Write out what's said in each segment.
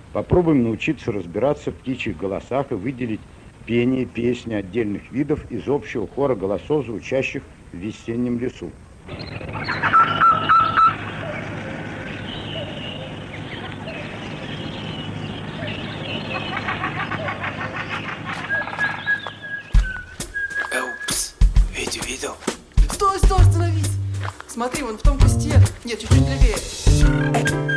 Попробуем научиться разбираться в птичьих голосах и выделить пение, песни отдельных видов из общего хора голосов, звучащих в весеннем лесу. Витю видел? Стой, остановись! Смотри, вон в том кусте. Нет, чуть-чуть левее.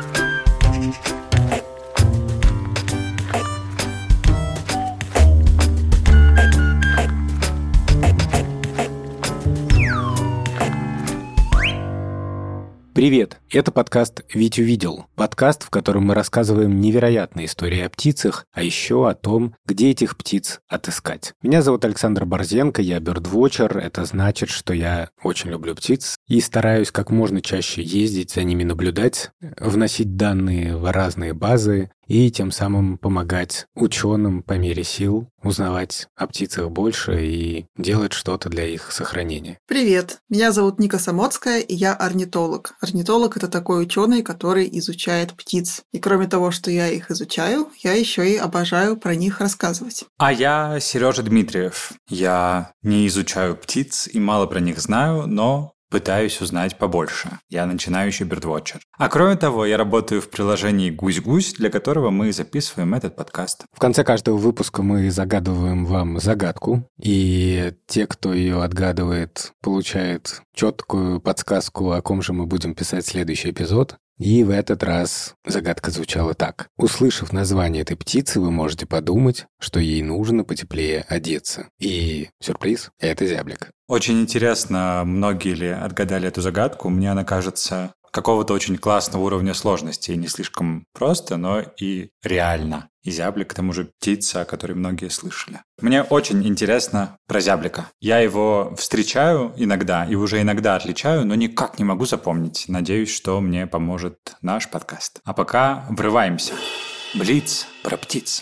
Привет! Это подкаст «Витю видел». Подкаст, в котором мы рассказываем невероятные истории о птицах, а еще о том, где этих птиц отыскать. Меня зовут Александр Борзенко, я бёрдвотчер. Это значит, что я очень люблю птиц и стараюсь как можно чаще ездить за ними, наблюдать, вносить данные в разные базы и тем самым помогать ученым по мере сил узнавать о птицах больше и делать что-то для их сохранения. Привет, меня зовут Ника Самоцкая, и я орнитолог. Орнитолог – это такой ученый, который изучает птиц. И кроме того, что я их изучаю, я еще и обожаю про них рассказывать. А я Сережа Дмитриев. Я не изучаю птиц и мало про них знаю, но пытаюсь узнать побольше. Я начинающий бёрдвотчер. А кроме того, я работаю в приложении «Гусь-Гусь», для которого мы записываем этот подкаст. В конце каждого выпуска мы загадываем вам загадку, и те, кто ее отгадывает, получают четкую подсказку, о ком же мы будем писать следующий эпизод. И в этот раз загадка звучала так. Услышав название этой птицы, вы можете подумать, что ей нужно потеплее одеться. И сюрприз – это зяблик. Очень интересно, многие ли отгадали эту загадку. Мне она кажется какого-то очень классного уровня сложности. И не слишком просто, но и реально. И зяблик, к тому же, птица, о которой многие слышали. Мне очень интересно про зяблика. Я его встречаю иногда и уже иногда отличаю, но никак не могу запомнить. Надеюсь, что мне поможет наш подкаст. А пока врываемся. Блиц про птиц.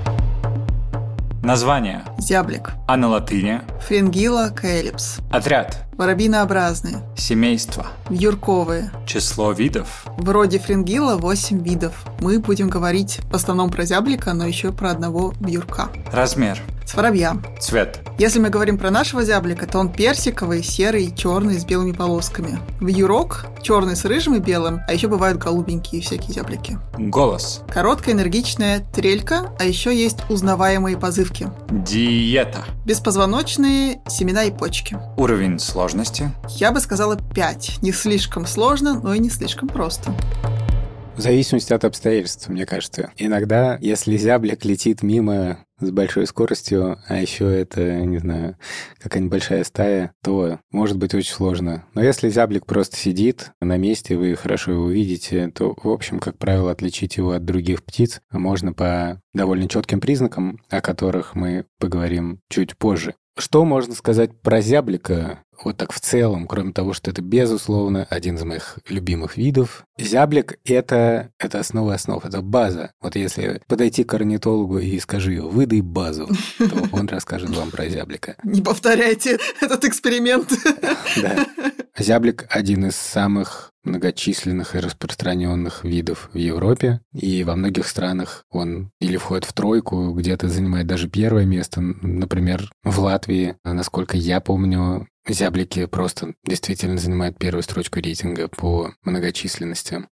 Название. Зяблик. А на латыни? Фрингилла каэлипс. Отряд. Воробьинообразные. Семейство. Вьюрковые. Число видов. В роде фрингилла 8 видов. Мы будем говорить в основном про зяблика, но еще про одного вьюрка. Размер. С воробья. Цвет. Если мы говорим про нашего зяблика, то он персиковый, серый, черный с белыми полосками. Вьюрок черный с рыжим и белым, а еще бывают голубенькие всякие зяблики. Голос. Короткая энергичная трелька, а еще есть узнаваемые позывки. Диета. Беспозвоночные, семена и почки. Уровень сложности. Я бы сказала 5. Не слишком сложно, но и не слишком просто. В зависимости от обстоятельств, мне кажется. Иногда, если зяблик летит мимо с большой скоростью, а еще это, не знаю, какая-нибудь большая стая, то может быть очень сложно. Но если зяблик просто сидит на месте, вы хорошо его видите, то, в общем, как правило, отличить его от других птиц можно по довольно четким признакам, о которых мы поговорим чуть позже. Что можно сказать про зяблика? Вот так в целом, кроме того, что это, безусловно, один из моих любимых видов. Зяблик — это основа основ, это база. Вот если подойти к орнитологу и скажи «выдай базу», то он расскажет вам про зяблика. Не повторяйте этот эксперимент. Да. Зяблик — один из самых многочисленных и распространенных видов в Европе, и во многих странах он или входит в тройку, где-то занимает даже первое место. Например, в Латвии, насколько я помню, зяблики просто действительно занимают первую строчку рейтинга по многочисленности.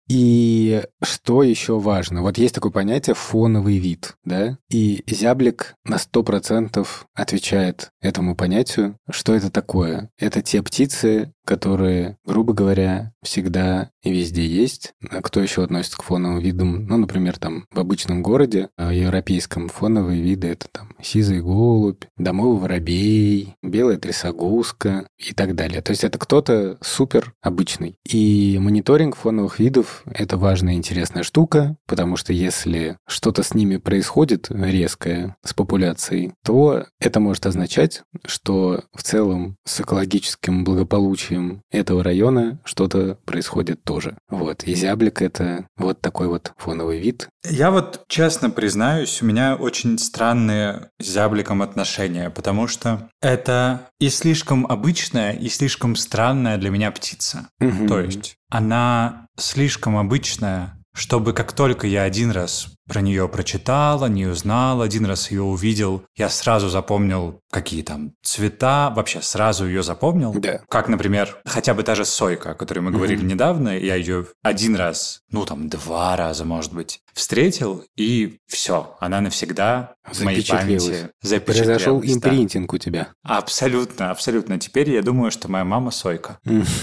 И что еще важно? Вот есть такое понятие «фоновый вид», да? И зяблик на 100% отвечает этому понятию. Что это такое? Это те птицы, которые, грубо говоря, всегда и везде есть. А кто еще относится к фоновым видам? Ну, например, там в обычном городе, в европейском, фоновые виды — это там сизый голубь, домовый воробей, белая трясогузка и так далее. То есть это кто-то супер обычный. И мониторинг фоновых видов — это важная и интересная штука, потому что если что-то с ними происходит резкое, с популяцией, то это может означать, что в целом с экологическим благополучием этого района что-то происходит тоже. Вот. И зяблик — это вот такой вот фоновый вид. Я вот честно признаюсь, у меня очень странные с зябликом отношения, потому что это и слишком обычная, и слишком странная для меня птица. То есть она слишком обычная, чтобы как только я один раз про нее прочитал, о ней узнал, один раз ее увидел, я сразу запомнил, какие там цвета, вообще сразу ее запомнил. Да. Как, например, хотя бы та же сойка, о которой мы говорили недавно, я ее один раз, 2 раза, может быть, встретил, и все, она навсегда в моей памяти запечатлелась. Произошел импринтинг у тебя. Абсолютно, абсолютно. Теперь я думаю, что моя мама сойка.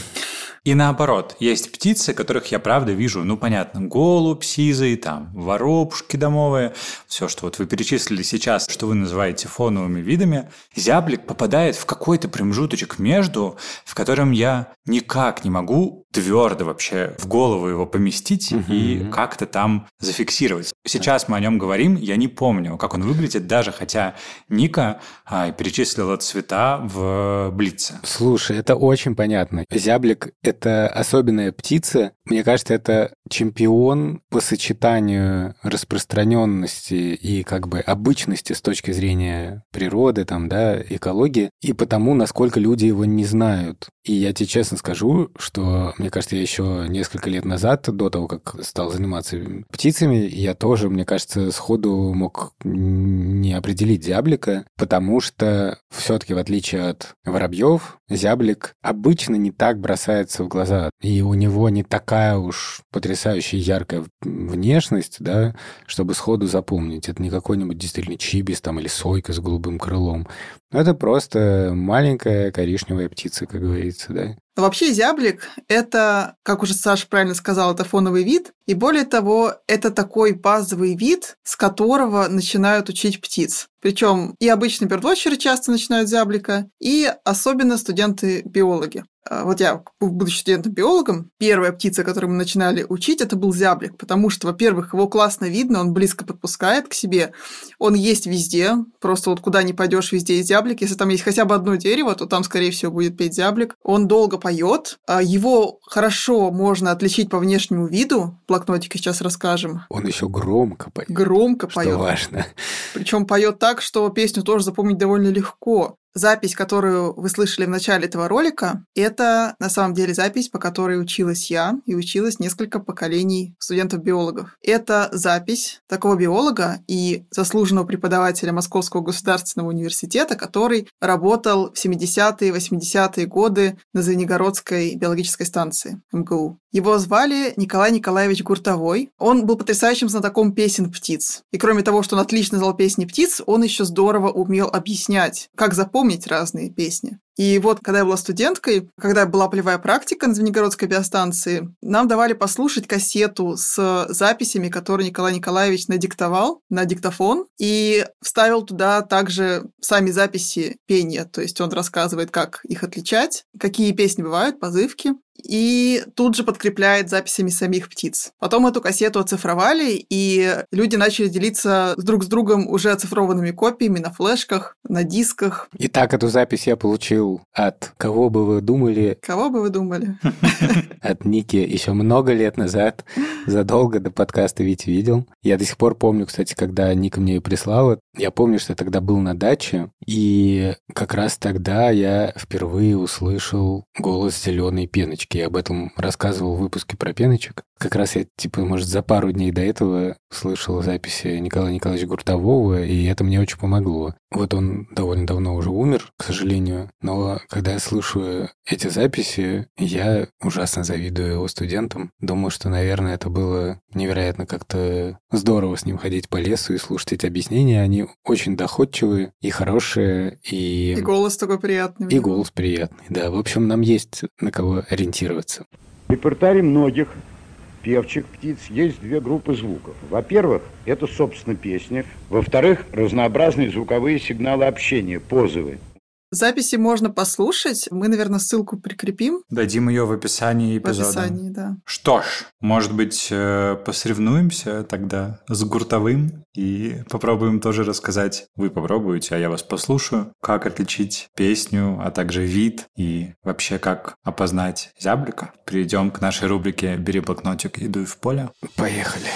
И наоборот, есть птицы, которых я правда вижу, понятно, голубь сизый, там, воробушки домовые, все, что вот вы перечислили сейчас, что вы называете фоновыми видами, зяблик попадает в какой-то промежуточек между, в котором я никак не могу твердо вообще в голову его поместить и как-то там зафиксировать. Сейчас мы о нем говорим, я не помню, как он выглядит, даже хотя Ника перечислила цвета в Блице. Слушай, это очень понятно. Зяблик — это особенная птица. Мне кажется, это чемпион по сочетанию распространенности и как бы обычности с точки зрения природы, там, да, экологии, и потому, насколько люди его не знают. И я тебе честно скажу, что, мне кажется, я еще несколько лет назад, до того, как стал заниматься птицами, я тоже, мне кажется, сходу мог не определить зяблика, потому что все-таки, в отличие от воробьев, зяблик обычно не так бросается в глаза, и у него не такая уж потрясающая яркая внешность, да, чтобы сходу запомнить. Это не какой-нибудь действительно чибис там или сойка с голубым крылом. Это просто маленькая коричневая птица, как говорится, да. Но вообще зяблик – это, как уже Саша правильно сказал, это фоновый вид. И более того, это такой базовый вид, с которого начинают учить птиц. Причем и обычные бёрдвотчеры часто начинают с зяблика, и особенно студенты-биологи. Вот я, будучи студентом-биологом, первая птица, которую мы начинали учить, это был зяблик, потому что, во-первых, его классно видно, он близко подпускает к себе, он есть везде, просто вот куда ни пойдешь, везде есть зяблик. Если там есть хотя бы одно дерево, то там, скорее всего, будет петь зяблик. Он долго поет, его хорошо можно отличить по внешнему виду, в блокнотике сейчас расскажем. Он еще громко поет. Громко поет. Что важно. Причем поет так, что песню тоже запомнить довольно легко. Запись, которую вы слышали в начале этого ролика, это на самом деле запись, по которой училась я и училось несколько поколений студентов-биологов. Это запись такого биолога и заслуженного преподавателя Московского государственного университета, который работал в 70-е, 80-е годы на Звенигородской биологической станции МГУ. Его звали Николай Николаевич Гуртовой. Он был потрясающим знатоком песен птиц. И кроме того, что он отлично знал песни птиц, он еще здорово умел объяснять, как запомнить разные песни. И вот, когда я была студенткой, когда была полевая практика на Звенигородской биостанции, нам давали послушать кассету с записями, которые Николай Николаевич надиктовал на диктофон и вставил туда также сами записи пения. То есть он рассказывает, как их отличать, какие песни бывают, позывки, и тут же подкрепляет записями самих птиц. Потом эту кассету оцифровали, и люди начали делиться друг с другом уже оцифрованными копиями на флешках, на дисках. Итак, эту запись я получил от кого бы вы думали? Кого бы вы думали? От Ники еще много лет назад, задолго до подкаста «Ведь видел». Я до сих пор помню, кстати, когда Ника мне ее прислала. Я помню, что я тогда был на даче, и как раз тогда я впервые услышал голос зеленой пеночки. Я об этом рассказывал в выпуске про пеночек. Как раз я, может, за пару дней до этого слышал записи Николая Николаевича Гуртового, и это мне очень помогло. Вот он довольно давно уже умер, к сожалению, но когда я слышу эти записи, я ужасно завидую его студентам. Думаю, что, наверное, это было невероятно как-то здорово с ним ходить по лесу и слушать эти объяснения. Они очень доходчивые и хорошие, и голос такой приятный. И голос приятный, да. В общем, нам есть на кого ориентироваться. В репертуаре многих певчих птиц есть две группы звуков. Во-первых, это, собственно, песни. Во-вторых, разнообразные звуковые сигналы общения, позывы. Записи можно послушать. Мы, наверное, ссылку прикрепим. Дадим ее в описании эпизода. В описании, да. Что ж, может быть, посоревнуемся тогда с Гуртовым и попробуем тоже рассказать. Вы попробуете, а я вас послушаю, как отличить песню, а также вид и вообще как опознать зяблика. Перейдем к нашей рубрике «Бери блокнотик и дуй в поле». Поехали.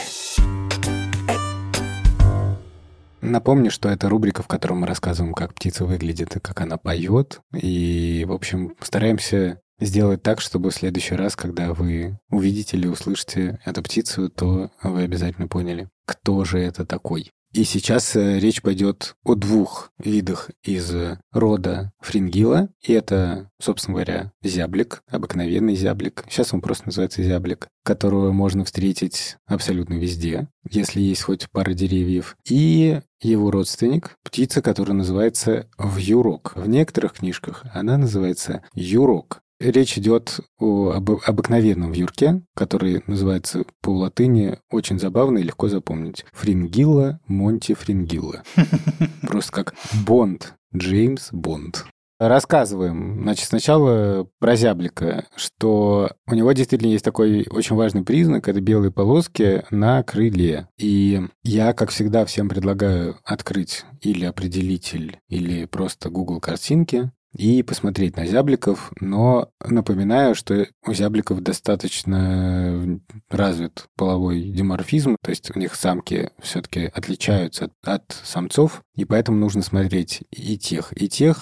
Напомню, что это рубрика, в которой мы рассказываем, как птица выглядит и как она поет. И, в общем, стараемся сделать так, чтобы в следующий раз, когда вы увидите или услышите эту птицу, то вы обязательно поняли, кто же это такой. И сейчас речь пойдет о двух видах из рода фрингилла. И это, собственно говоря, зяблик, обыкновенный зяблик. Сейчас он просто называется зяблик, которого можно встретить абсолютно везде, если есть хоть пара деревьев. И его родственник, птица, которая называется вьюрок. В некоторых книжках она называется юрок. Речь идет об обыкновенном вьюрке, который называется по латыни очень забавно и легко запомнить. Фрингилла монтифрингилла. Просто как Бонд, Джеймс Бонд. Рассказываем. Значит, сначала про зяблика, что у него действительно есть такой очень важный признак, это белые полоски на крыле. И я, как всегда, всем предлагаю открыть или определитель, или просто Google картинки и посмотреть на зябликов, но напоминаю, что у зябликов достаточно развит половой диморфизм, то есть у них самки все-таки отличаются от самцов, и поэтому нужно смотреть и тех,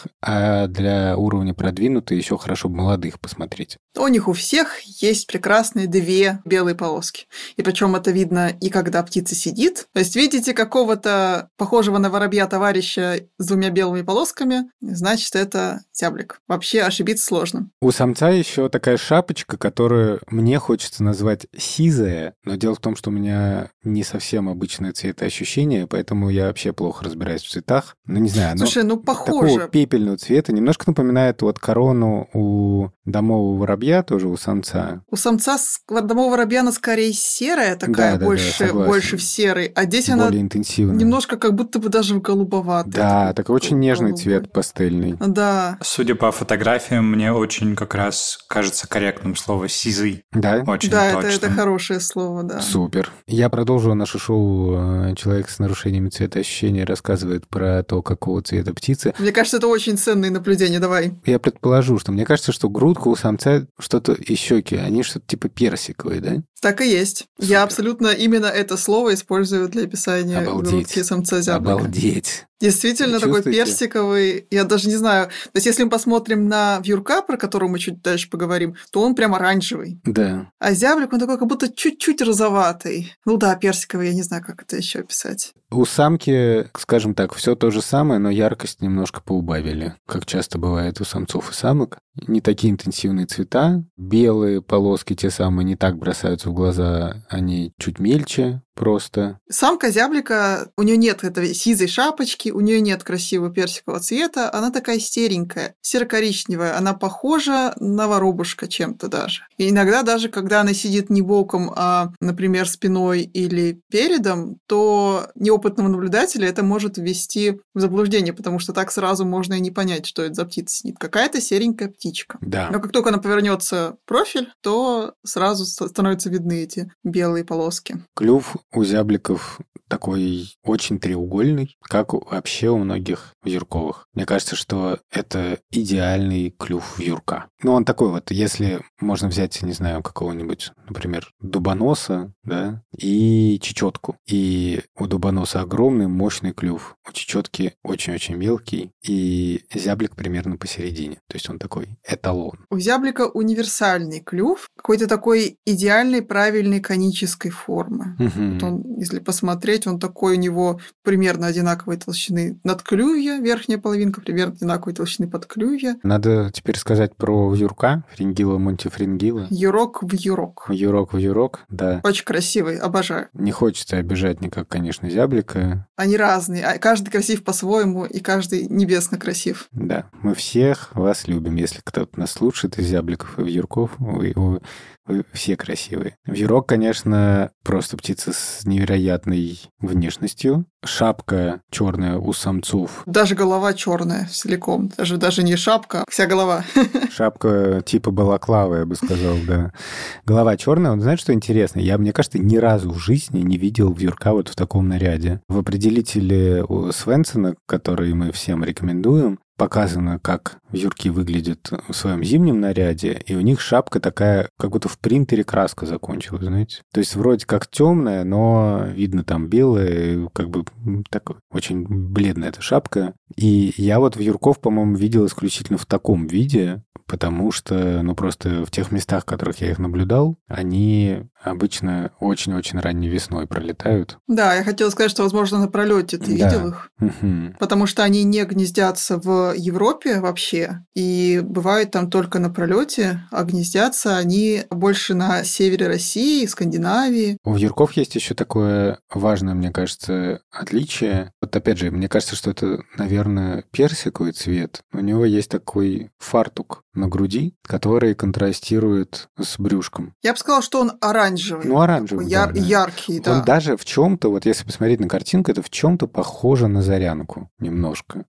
а для уровня продвинутых еще хорошо бы молодых посмотреть. У них у всех есть прекрасные две белые полоски. И причем это видно и когда птица сидит. То есть видите какого-то похожего на воробья товарища с двумя белыми полосками, значит, это зяблик. Вообще ошибиться сложно. У самца еще такая шапочка, которую мне хочется назвать сизая, но дело в том, что у меня не совсем обычное цветоощущение, поэтому я вообще плохо разбираюсь в цветах. Ну, не знаю, слушай, похоже. Такого пепельного цвета. Немножко напоминает вот корону у домового воробья, тоже у самца. У самца домового воробья она скорее серая такая, больше в серой, а здесь более она интенсивная. Немножко как будто бы даже в голубоватый. Да, такой очень нежный цвет, пастельный. Да. Судя по фотографиям, мне очень как раз кажется корректным слово «сизый». Да? Очень да, точно. это хорошее слово, да. Супер. Я продолжу наше шоу «Человек с нарушениями цветоощущения» рассказывает про то, какого цвета птицы. Мне кажется, это очень ценные наблюдения. Давай. Я предположу, что мне кажется, что грудка у самца что-то и щеки, они что-то типа персиковые, да? Так и есть. Супер. Я абсолютно именно это слово использую для описания грудки самца зяблика. Обалдеть. Действительно, такой персиковый. Я даже не знаю. То есть, если мы посмотрим на вьюрка, про которого мы чуть дальше поговорим, то он прям оранжевый. Да. А зяблик, он такой как будто чуть-чуть розоватый. Ну да, персиковый, я не знаю, как это еще описать. У самки, скажем так, все то же самое, но яркость немножко поубавили, как часто бывает у самцов и самок. Не такие интенсивные цвета. Белые полоски те самые не так бросаются в глаза, они чуть мельче просто. Самка зяблика, у нее нет этой сизой шапочки, у нее нет красивого персикового цвета, она такая серенькая, серо-коричневая, она похожа на воробушка чем-то даже. И иногда даже, когда она сидит не боком, а, например, спиной или передом, то неопытного наблюдателя это может ввести в заблуждение, потому что так сразу можно и не понять, что это за птица сидит. Какая-то серенькая птичка. Да. Но как только она повернется профиль, то сразу становятся видны эти белые полоски. Клюв у зябликов такой очень треугольный, как вообще у многих вьюрковых. Мне кажется, что это идеальный клюв вьюрка. Ну, он такой вот, если можно взять, не знаю, какого-нибудь, например, дубоноса, да, и чечетку. И у дубоноса огромный, мощный клюв. У чечетки очень-очень мелкий, и зяблик примерно посередине. То есть он такой эталон. У зяблика универсальный клюв, какой-то такой идеальной, правильной конической формы. Вот он, если посмотреть, он такой, у него примерно одинаковой толщины надклювья, верхняя половинка, примерно одинаковой толщины подклювья. Надо теперь сказать про вьюрка, фрингилла монтифрингилла. Юрок в юрок. Вьюрок в юрок, да. Очень красивый, обожаю. Не хочется обижать никак, конечно, зяблика. Они разные, каждый красив по-своему, и каждый небесно красив. Да, мы всех вас любим. Если кто-то нас слушает из зябликов и вьюрков, вы все красивые. Вьюрок, конечно, просто птица с невероятной внешностью. Шапка черная у самцов. Даже голова черная целиком. Даже не шапка, а вся голова. Шапка типа балаклавы, я бы сказал, да. Голова черная. Вот знаешь, что интересно? Я, мне кажется, ни разу в жизни не видел вьюрка вот в таком наряде. В определителе у Свенсона, который мы всем рекомендуем, показано, как вьюрки выглядят в своем зимнем наряде, и у них шапка такая, как будто в принтере краска закончилась, знаете. То есть вроде как темная, но видно там белая, как бы так очень бледная эта шапка. И я вот вьюрков, по-моему, видел исключительно в таком виде, потому что, просто в тех местах, в которых я их наблюдал, они обычно очень-очень ранней весной пролетают. Да, я хотела сказать, что, возможно, на пролете ты видел их, потому что они не гнездятся в Европе вообще, и бывают там только на пролете, а гнездятся они больше на севере России, Скандинавии. У вьюрков есть еще такое важное, мне кажется, отличие. Вот опять же, мне кажется, что это, наверное, персиковый цвет. У него есть такой фартук на груди, который контрастирует с брюшком. Я бы сказала, что он оранжевый. Оранжевый, да. Яркий, да. Он даже в чем-то, вот если посмотреть на картинку, это в чем-то похоже на зарянку немножко.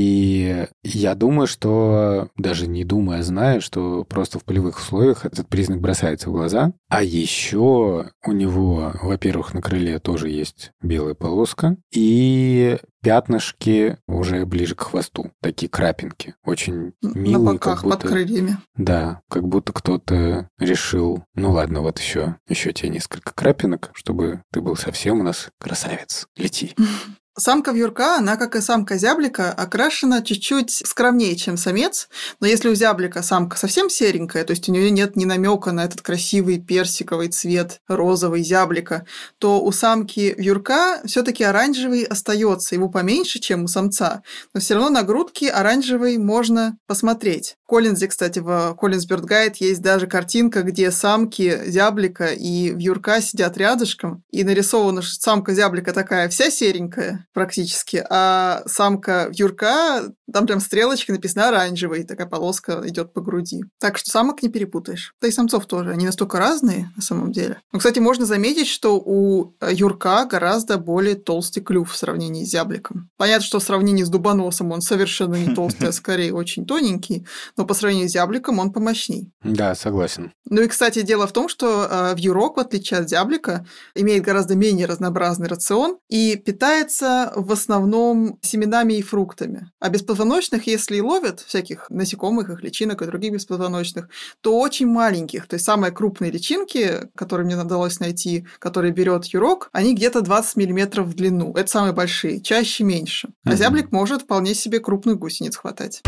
И я думаю, что, даже не думая, зная, что просто в полевых условиях этот признак бросается в глаза. А еще у него, во-первых, на крыле тоже есть белая полоска, и пятнышки уже ближе к хвосту. Такие крапинки. Очень милые. На боках, как будто, под крыльями. Да, как будто кто-то решил, ладно, вот еще тебе несколько крапинок, чтобы ты был совсем у нас красавец. Лети. Самка вьюрка, она, как и самка зяблика, окрашена чуть-чуть скромнее, чем самец, но если у зяблика самка совсем серенькая, то есть у нее нет ни намека на этот красивый персиковый цвет розовый зяблика, то у самки вьюрка все-таки оранжевый остается, его поменьше, чем у самца, но все равно на грудке оранжевый можно посмотреть. В Коллинзе, кстати, в Collins Bird Guide есть даже картинка, где самки зяблика и вьюрка сидят рядышком, и нарисована самка зяблика такая вся серенькая, практически, а самка вьюрка, там прям стрелочка написана оранжевый, такая полоска идет по груди. Так что самок не перепутаешь. Да и самцов тоже, они настолько разные на самом деле. Но, кстати, можно заметить, что у вьюрка гораздо более толстый клюв в сравнении с зябликом. Понятно, что в сравнении с дубоносом он совершенно не толстый, а скорее очень тоненький, но по сравнению с зябликом он помощней. Да, согласен. Ну и, кстати, дело в том, что вьюрок, в отличие от зяблика, имеет гораздо менее разнообразный рацион и питается в основном семенами и фруктами. А беспозвоночных, если и ловят всяких насекомых, их личинок и других беспозвоночных, то очень маленьких. То есть самые крупные личинки, которые мне удалось найти, которые берет вьюрок, они где-то 20 мм в длину. Это самые большие, чаще меньше. А зяблик может вполне себе крупных гусениц хватать.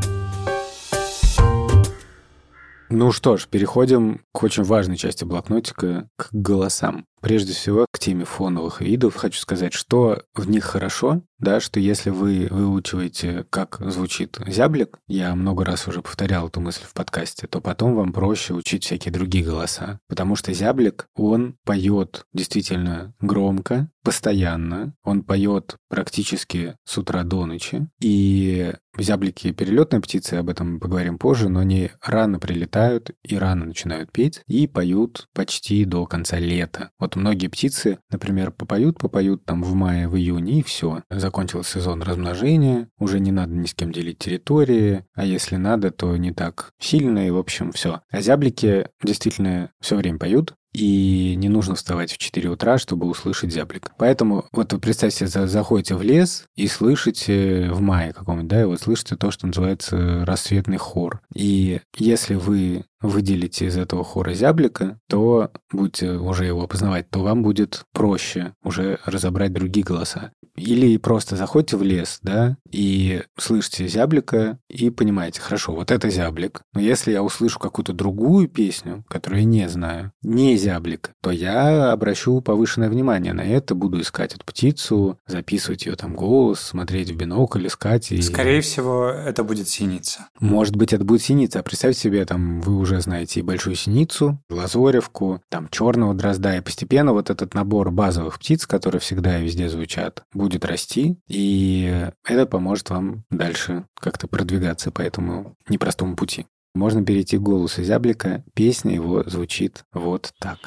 Ну что ж, переходим к очень важной части блокнотика, к голосам. Прежде всего, к теме фоновых видов хочу сказать, что в них хорошо, да, что если вы выучиваете, как звучит зяблик, я много раз уже повторял эту мысль в подкасте, то потом вам проще учить всякие другие голоса. Потому что зяблик, он поет действительно громко, постоянно, он поет практически с утра до ночи. И зяблики — перелетные птицы, об этом поговорим позже, но они рано прилетают и рано начинают петь, и поют почти до конца лета. Вот многие птицы, например, попоют там в мае, в июне, и все. Закончился сезон размножения, уже не надо ни с кем делить территории, а если надо, то не так сильно, и в общем все. А зяблики действительно все время поют, и не нужно вставать в 4 утра, чтобы услышать зяблика. Поэтому вот вы представьте, заходите в лес и слышите в мае каком-нибудь, да, и вот слышите то, что называется рассветный хор. И если вы выделите из этого хора зяблика, то будете уже его опознавать, то вам будет проще уже разобрать другие голоса. Или просто заходите в лес, да, и слышите зяблика, и понимаете, хорошо, вот это зяблик. Но если я услышу какую-то другую песню, которую я не знаю, не зяблик, то я обращу повышенное внимание на это, буду искать эту птицу, записывать ее там голос, смотреть в бинокль, искать. И... Скорее всего, это будет синица. Может быть, это будет синица. А представьте себе, там, вы уже знаете и большую синицу, лазоревку, там, черного дрозда, и постепенно вот этот набор базовых птиц, которые всегда и везде звучат, будет расти, и это поможет вам дальше как-то продвигаться по этому непростому пути. Можно перейти к голосу зяблика. Песня его звучит вот так.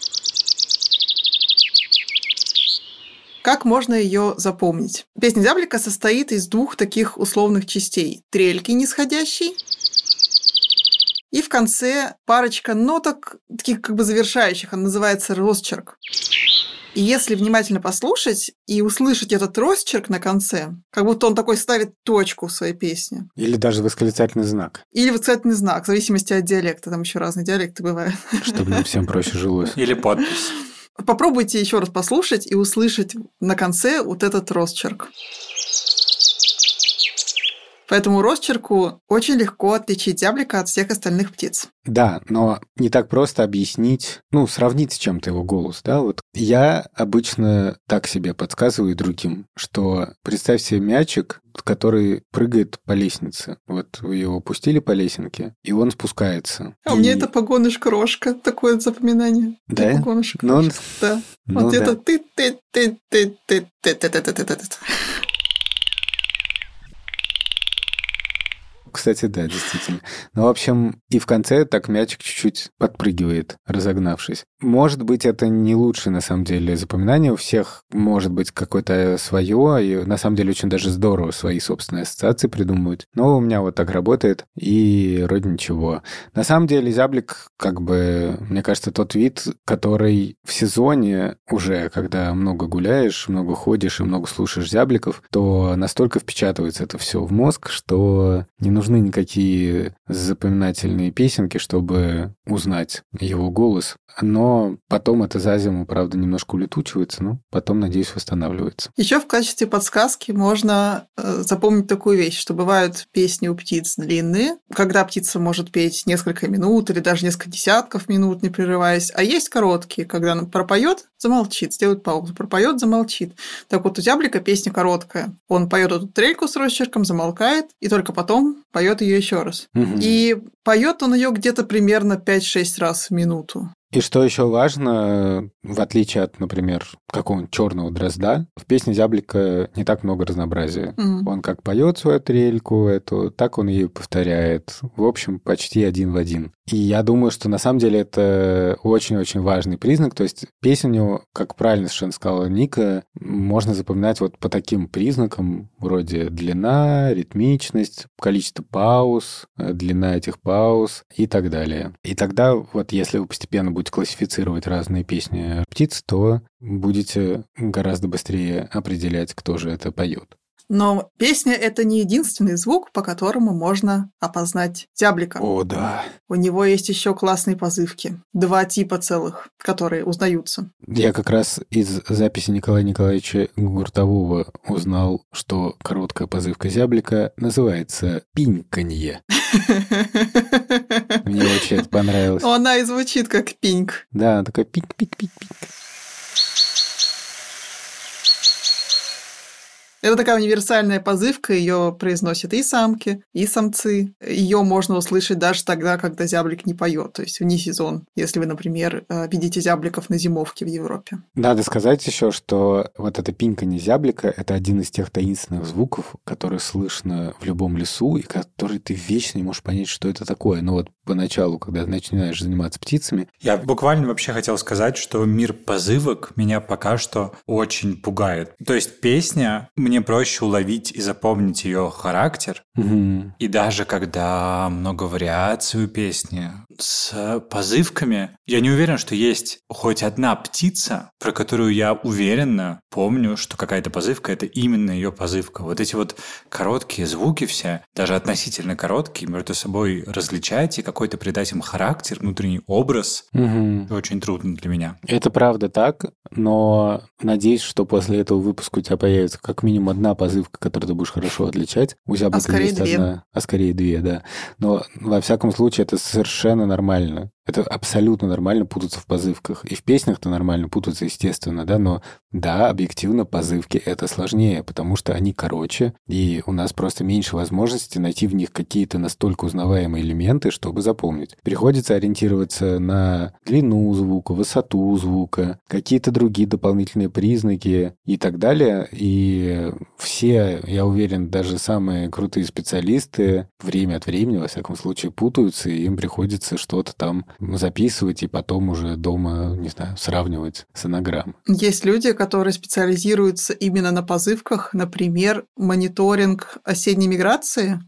Как можно ее запомнить? Песня зяблика состоит из двух таких условных частей. Трельки нисходящей и в конце парочка ноток, таких как бы завершающих, она называется росчерк. И если внимательно послушать и услышать этот росчерк на конце, как будто он такой ставит точку в своей песне. Или даже восклицательный знак. Или восклицательный знак, в зависимости от диалекта. Там еще разные диалекты бывают. Чтобы нам всем проще жилось. Или подпись. Попробуйте еще раз послушать и услышать на конце вот этот росчерк. Поэтому росчерку очень легко отличить зяблика от всех остальных птиц. Да, но не так просто объяснить, сравнить с чем-то его голос, да, вот. Я обычно так себе подсказываю другим, что представь себе мячик, который прыгает по лестнице. Вот вы его пустили по лесенке, и он спускается. У меня это погонышка-рожка, такое запоминание. Да? Погонышка-рожка. Да. Вот где-то ты. Кстати, да, действительно. В общем, и в конце так мячик чуть-чуть подпрыгивает, разогнавшись. Может быть, это не лучшее, на самом деле, запоминание. У всех может быть какое-то свое, и на самом деле очень даже здорово свои собственные ассоциации придумывать. Но у меня вот так работает, и вроде ничего. На самом деле, зяблик, мне кажется, тот вид, который в сезоне уже, когда много гуляешь, много ходишь и много слушаешь зябликов, то настолько впечатывается это все в мозг, что не нужны никакие запоминательные песенки, чтобы узнать его голос. Но потом это за зиму, правда, немножко улетучивается, но потом, надеюсь, восстанавливается. Еще в качестве подсказки можно запомнить такую вещь, что бывают песни у птиц длинные, когда птица может петь несколько минут или даже несколько десятков минут, не прерываясь, а есть короткие, когда она пропоет, замолчит, сделает паузу, пропоет, замолчит. Так вот, у зяблика песня короткая. Он поет эту трельку с росчерком, замолкает, и только потом поет ее еще раз. И поет он ее где-то примерно 5-6 раз в минуту. И что еще важно, в отличие от, например, какого-нибудь черного дрозда, в песне зяблика не так много разнообразия. Он как поет свою трельку эту, так он ее повторяет. В общем, почти один в один. И я думаю, что на самом деле это очень-очень важный признак. То есть песню, как правильно совершенно сказала Ника, можно запоминать вот по таким признакам, вроде длина, ритмичность, количество пауз, длина этих пауз и так далее. И тогда вот если вы постепенно будете классифицировать разные песни птиц, то будете гораздо быстрее определять, кто же это поет. Но песня – это не единственный звук, по которому можно опознать зяблика. О, да. У него есть еще классные позывки. 2 типа целых, которые узнаются. Я как раз из записи Николая Николаевича Гуртового узнал, что короткая позывка зяблика называется «пиньканье». Мне очень это понравилось. Она и звучит как пиньк. Да, такой пиньк-пиньк-пиньк-пиньк. Это такая универсальная позывка, ее произносят и самки, и самцы. Ее можно услышать даже тогда, когда зяблик не поет, то есть вне сезон, если вы, например, видите зябликов на зимовке в Европе. Надо сказать еще, что вот это пиньканье зяблика – это один из тех таинственных звуков, которые слышно в любом лесу, и который ты вечно не можешь понять, что это такое. Но вот поначалу, когда начинаешь заниматься птицами. Я буквально вообще хотел сказать, что мир позывок меня пока что очень пугает. То есть песня, мне проще уловить и запомнить ее характер. И даже когда много вариаций у песни с позывками, я не уверен, что есть хоть одна птица, про которую я уверенно помню, что какая-то позывка – это именно ее позывка. Вот эти вот короткие звуки все, даже относительно короткие, между собой различать и какой-то придать им характер, внутренний образ, очень трудно для меня. Это правда так, но надеюсь, что после этого выпуска у тебя появится как минимум одна позывка, которую ты будешь хорошо отличать. У зяблика есть 2. одна, а скорее 2, да. Но во всяком случае это совершенно нормально. Это абсолютно нормально путаться в позывках. И в песнях-то нормально путаться, естественно, да, но да, объективно позывки это сложнее, потому что они короче, и у нас просто меньше возможности найти в них какие-то настолько узнаваемые элементы, чтобы запомнить. Приходится ориентироваться на длину звука, высоту звука, какие-то другие дополнительные признаки и так далее. И все, я уверен, даже самые крутые специалисты время от времени, во всяком случае, путаются, и им приходится что-то там записывать и потом уже дома, не знаю, сравнивать с фонограммой. Есть люди, которые специализируются именно на позывках, например, мониторинг осенней миграции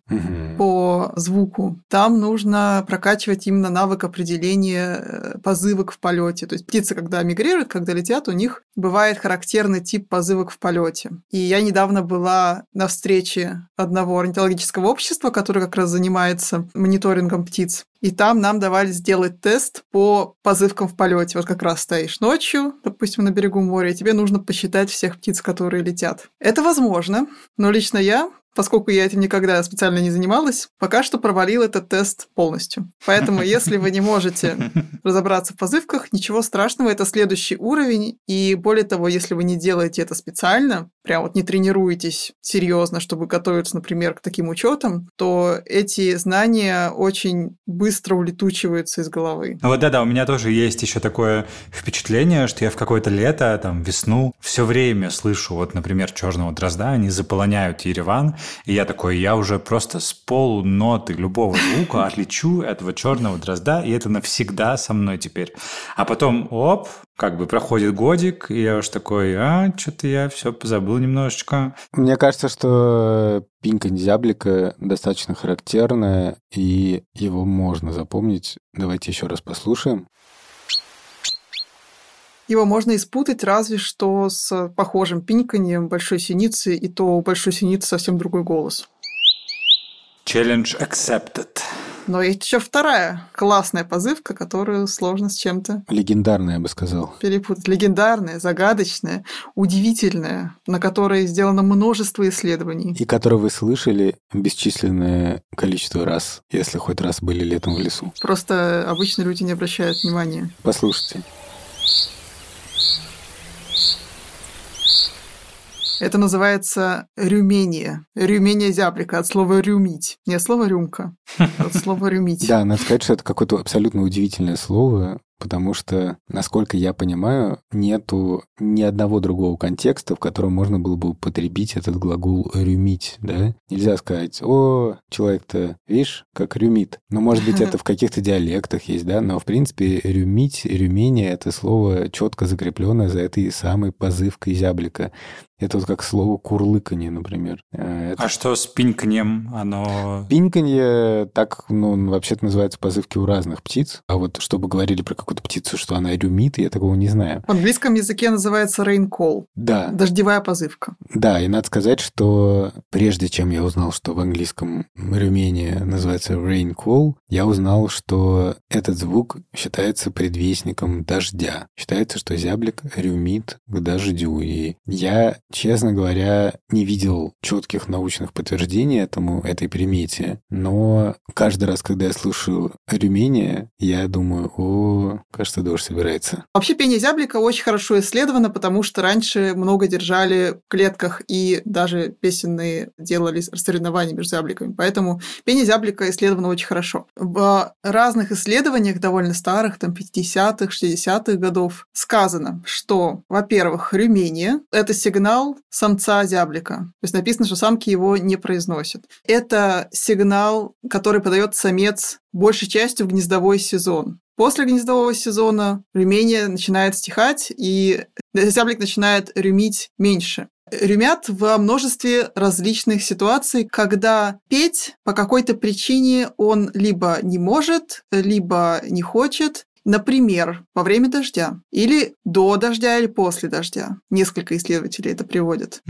по звуку. Там нужно прокачивать именно навык определения позывок в полете. То есть птицы, когда мигрируют, когда летят, у них бывает характерный тип позывок в полете. И я недавно была на встрече одного орнитологического общества, которое как раз занимается мониторингом птиц. И там нам давали сделать тест по позывкам в полете. Вот как раз стоишь ночью, допустим, на берегу моря, и тебе нужно посчитать всех птиц, которые летят. Это возможно, но лично я поскольку я этим никогда специально не занималась, пока что провалила этот тест полностью. Поэтому, если вы не можете разобраться в позывках, ничего страшного, это следующий уровень. И более того, если вы не делаете это специально, прям вот не тренируетесь серьезно, чтобы готовиться, например, к таким учетам, то эти знания очень быстро улетучиваются из головы. Вот да, у меня тоже есть еще такое впечатление, что я в какое-то лето, там, весну, все время слышу, вот, например, «Черного дрозда», они заполоняют Ереван, и я такой, я уже просто с полуноты любого звука отличу этого «Черного дрозда», и это навсегда со мной теперь. А потом, оп, как бы проходит годик, и я уж такой, что-то я все позабыл немножечко. Мне кажется, что пинканье зяблика достаточно характерное, и его можно запомнить. Давайте еще раз послушаем. Его можно испутать разве что с похожим пинканьем большой синицы, и то у большой синицы совсем другой голос. Challenge accepted. Но есть еще вторая классная позывка, которую сложно с чем-то... Легендарная, я бы сказал. Перепутать. Легендарная, загадочная, удивительная, на которой сделано множество исследований. И которую вы слышали бесчисленное количество раз, если хоть раз были летом в лесу. Просто обычно люди не обращают внимания. Послушайте. Это называется рюмение. Рюмение зяблика от слова «рюмить». Не от слова «рюмка», а от слова «рюмить». Да, надо сказать, что это какое-то абсолютно удивительное слово, потому что, насколько я понимаю, нету ни одного другого контекста, в котором можно было бы употребить этот глагол «рюмить», да? Нельзя сказать, человек-то, видишь, как рюмит. Ну, может быть, это в каких-то диалектах есть, да, но, в принципе, рюмить, рюмение — это слово четко закрепленное за этой самой позывкой зяблика. Это вот как слово «курлыканье», например. А что с пинканьем? Оно... Пинканье так, вообще-то называется позывки у разных птиц. А вот чтобы говорили про какую-то птицу, что она рюмит, я такого не знаю. В английском языке называется rain call. Да. Дождевая позывка. Да, и надо сказать, что прежде чем я узнал, что в английском рюмение называется rain call, я узнал, что этот звук считается предвестником дождя. Считается, что зяблик рюмит к дождю. И я, честно говоря, не видел четких научных подтверждений этой примете, но каждый раз, когда я слышу рюмение, я думаю, кажется, дождь собирается. Вообще пение зяблика очень хорошо исследовано, потому что раньше много держали в клетках и даже песенные делали соревнования между зябликами. Поэтому пение зяблика исследовано очень хорошо. В разных исследованиях, довольно старых, там 50-х, 60-х годов, сказано, что, во-первых, рюмение – это сигнал самца зяблика. То есть написано, что самки его не произносят. Это сигнал, который подает самец большей частью в гнездовой сезон. После гнездового сезона рюмение начинает стихать, и зяблик начинает рюмить меньше. Рюмят во множестве различных ситуаций, когда петь по какой-то причине он либо не может, либо не хочет. Например, во время дождя, или до дождя, или после дождя. Несколько исследователей это приводят.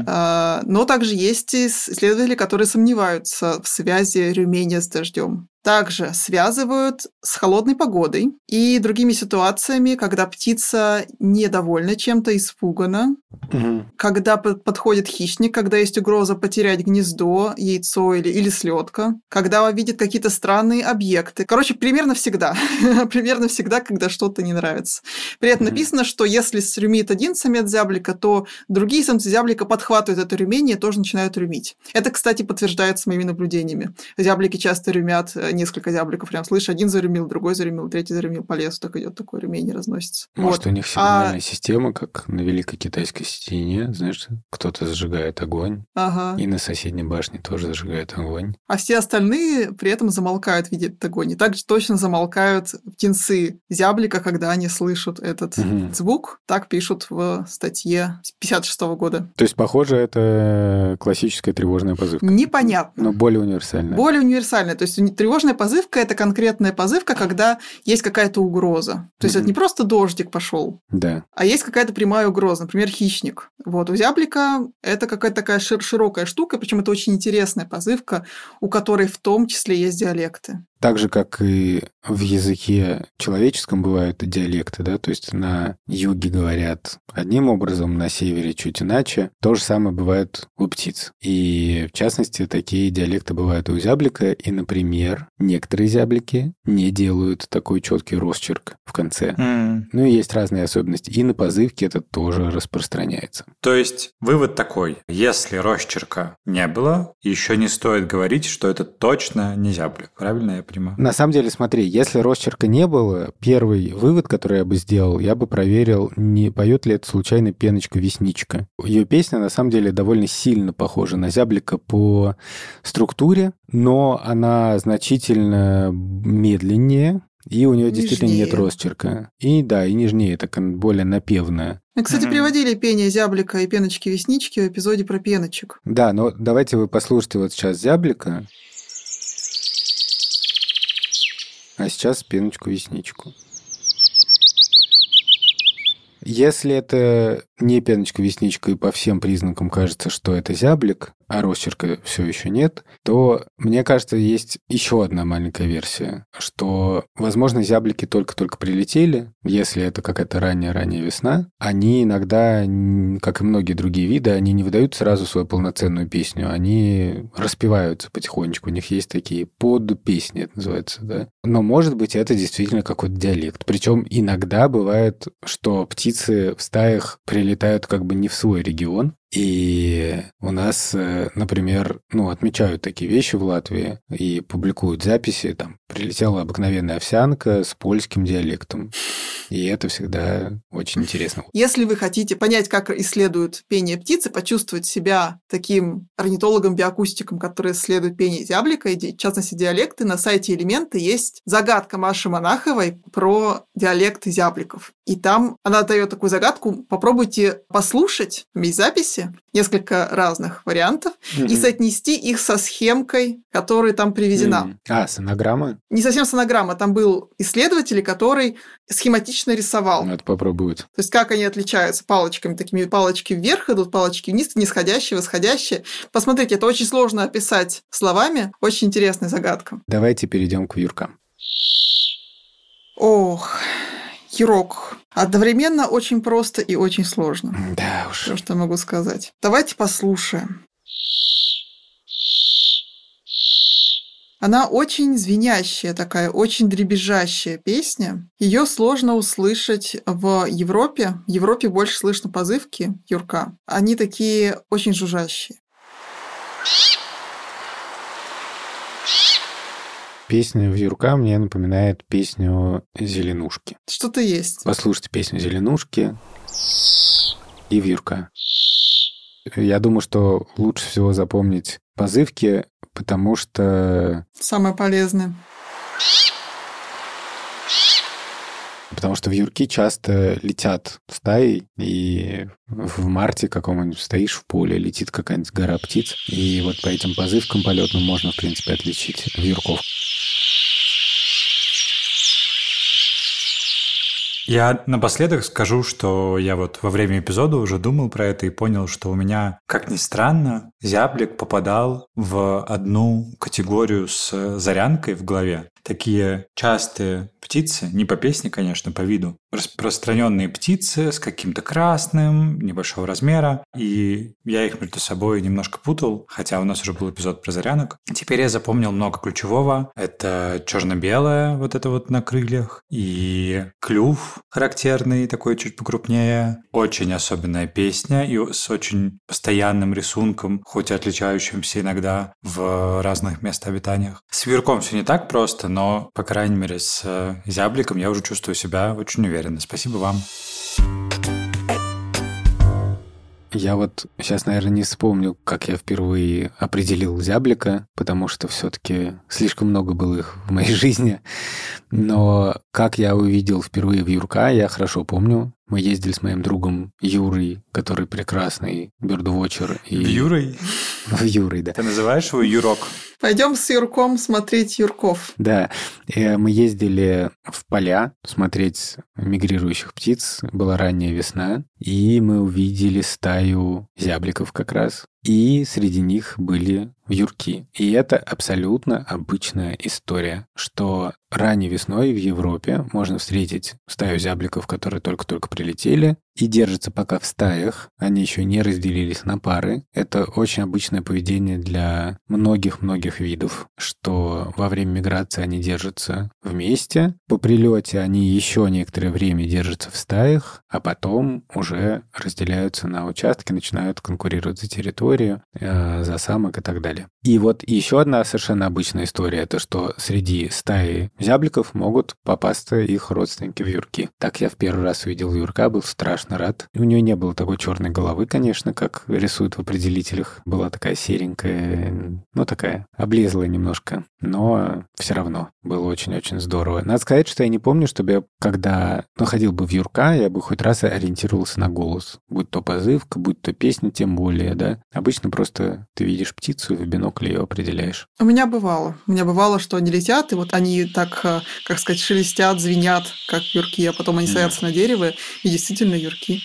Но также есть исследователи, которые сомневаются в связи рюмения с дождем. Также связывают с холодной погодой и другими ситуациями, когда птица недовольна чем-то, испугана, когда подходит хищник, когда есть угроза потерять гнездо, яйцо или слётка, когда видит какие-то странные объекты. Короче, примерно всегда. Примерно всегда, когда что-то не нравится. При этом написано, что если рюмит один самец зяблика, то другие самцы зяблика подхватывают это рюмение и тоже начинают рюмить. Это, кстати, подтверждается моими наблюдениями. Зяблики часто рюмят, несколько зябликов прям слышишь, один зарюмил, другой зарюмил, третий зарюмил, по лесу так идет, такое рюмение разносится. Может, у них сигнальная система, как на Великой Китайской стене, знаешь, кто-то зажигает огонь, и на соседней башне тоже зажигает огонь. А все остальные при этом замолкают, видя этот огонь. И также точно замолкают птенцы зяблика, когда они слышат этот звук. Так пишут в статье 56 года. То есть, похоже, это классическая тревожная позывка. Непонятно. Но более универсальная. Более универсальная. То есть, тревожная позывка – это конкретная позывка, когда есть какая-то угроза. То есть, это не просто дождик пошел, а есть какая-то прямая угроза, например, хищник. Вот у зяблика это какая-то такая широкая штука, причем это очень интересная позывка, у которой в том числе есть диалекты. так же, как и в языке человеческом бывают диалекты, да, то есть на юге говорят одним образом, на севере чуть иначе. То же самое бывает у птиц. И, в частности, такие диалекты бывают и у зяблика. И, например, некоторые зяблики не делают такой четкий росчерк в конце. Ну и есть разные особенности. И на позывке это тоже распространяется. То есть вывод такой. Если росчерка не было, еще не стоит говорить, что это точно не зяблик. Правильно я понимаю? На самом деле, смотри, если росчерка не было, первый вывод, который я бы сделал, я бы проверил, не поет ли это случайно Пеночка-Весничка. Ее песня, на самом деле, довольно сильно похожа на зяблика по структуре, но она значительно медленнее, и у нее действительно нет росчерка. И да, и нежнее, так более напевная. Мы, кстати, приводили пение зяблика и Пеночки-Веснички в эпизоде про пеночек. Да, но давайте вы послушайте вот сейчас зяблика, а сейчас Пеночку-Весничку. Если это не Пеночка-Весничка и по всем признакам кажется, что это зяблик, а росчерка все еще нет, то, мне кажется, есть еще одна маленькая версия, что, возможно, зяблики только-только прилетели, если это какая-то ранняя весна, они иногда, как и многие другие виды, они не выдают сразу свою полноценную песню, они распеваются потихонечку, у них есть такие подпесни, это называется, да. Но, может быть, это действительно какой-то диалект. Причем иногда бывает, что птицы в стаях прилетают как бы не в свой регион, и у нас, например, отмечают такие вещи в Латвии и публикуют записи. Там прилетела обыкновенная овсянка с польским диалектом. И это всегда очень интересно. Если вы хотите понять, как исследуют пение птицы, почувствовать себя таким орнитологом-биоакустиком, который исследует пение зяблика, и, в частности, диалекты, на сайте «Элементы» есть загадка Маши Монаховой про диалекты зябликов. И там она дает такую загадку. Попробуйте послушать, есть записи, несколько разных вариантов, и соотнести их со схемкой, которая там приведена. Сонограмма? Не совсем сонограмма. Там был исследователь, который схематично рисовал. Надо попробовать. То есть, как они отличаются палочками, такими палочки вверх идут, палочки вниз, нисходящие, восходящие. Посмотрите, это очень сложно описать словами. Очень интересная загадка. Давайте перейдем к вьюркам. Ох, вьюрок. Одновременно очень просто и очень сложно. Да уж. Все, что я могу сказать. Давайте послушаем. Она очень звенящая такая, очень дребезжащая песня. Ее сложно услышать в Европе. В Европе больше слышно позывки вьюрка. Они такие очень жужжащие. Песня вьюрка мне напоминает песню «Зеленушки». Что-то есть. Послушайте песню «Зеленушки» и вьюрка. Я думаю, что лучше всего запомнить позывки, потому что... Самое полезное. Потому что вьюрки часто летят стаей, и в марте каком-нибудь стоишь в поле, летит какая-нибудь гора птиц, и вот по этим позывкам полетным можно, в принципе, отличить вьюрков. Я напоследок скажу, что я вот во время эпизода уже думал про это и понял, что у меня, как ни странно, зяблик попадал в одну категорию с зарянкой в голове. Такие частые птицы, не по песне, конечно, по виду, распространенные птицы с каким-то красным, небольшого размера, и я их между собой немножко путал, хотя у нас уже был эпизод про зарянок. Теперь я запомнил много ключевого. Это черно-белое, вот это вот на крыльях, и клюв характерный, такой чуть покрупнее. Очень особенная песня и с очень постоянным рисунком, хоть и отличающимся иногда в разных местообитаниях. С вьюрком все не так просто, но, по крайней мере, с зябликом я уже чувствую себя очень уверенно. Спасибо вам. Я вот сейчас, наверное, не вспомню, как я впервые определил зяблика, потому что все-таки слишком много было их в моей жизни. Но как я увидел впервые вьюрка, я хорошо помню. Мы ездили с моим другом Юрой, который прекрасный бёрдвотчер. Юрой? Юрой, да. Ты называешь его Юрок? Пойдем с Юрком смотреть Юрков. Да, мы ездили в поля смотреть мигрирующих птиц. Была ранняя весна, и мы увидели стаю зябликов как раз. И среди них были вьюрки. И это абсолютно обычная история, что ранней весной в Европе можно встретить стаю зябликов, которые только-только прилетели, и держатся пока в стаях. Они еще не разделились на пары. Это очень обычное поведение для многих-многих видов, что во время миграции они держатся вместе. По прилете они еще некоторое время держатся в стаях, а потом уже разделяются на участки, начинают конкурировать за территорию, за самок и так далее. И вот еще одна совершенно обычная история, это что среди стаи зябликов могут попасться их родственники вьюрки. Так я в первый раз увидел вьюрка, был страшно рад. У нее не было такой черной головы, конечно, как рисуют в определителях. Была такая серенькая, такая облезлая немножко, но все равно было очень-очень здорово. Надо сказать, что я не помню, чтобы я, когда ходил бы в вьюрка, я бы хоть раз ориентировался на голос. Будь то позывка, будь то песня, тем более, да. Обычно просто ты видишь птицу и в бинокль ее определяешь. У меня бывало, что они летят, и вот они так, как сказать, шелестят, звенят, как вьюрки, а потом они садятся на дерево, и действительно вьюрки.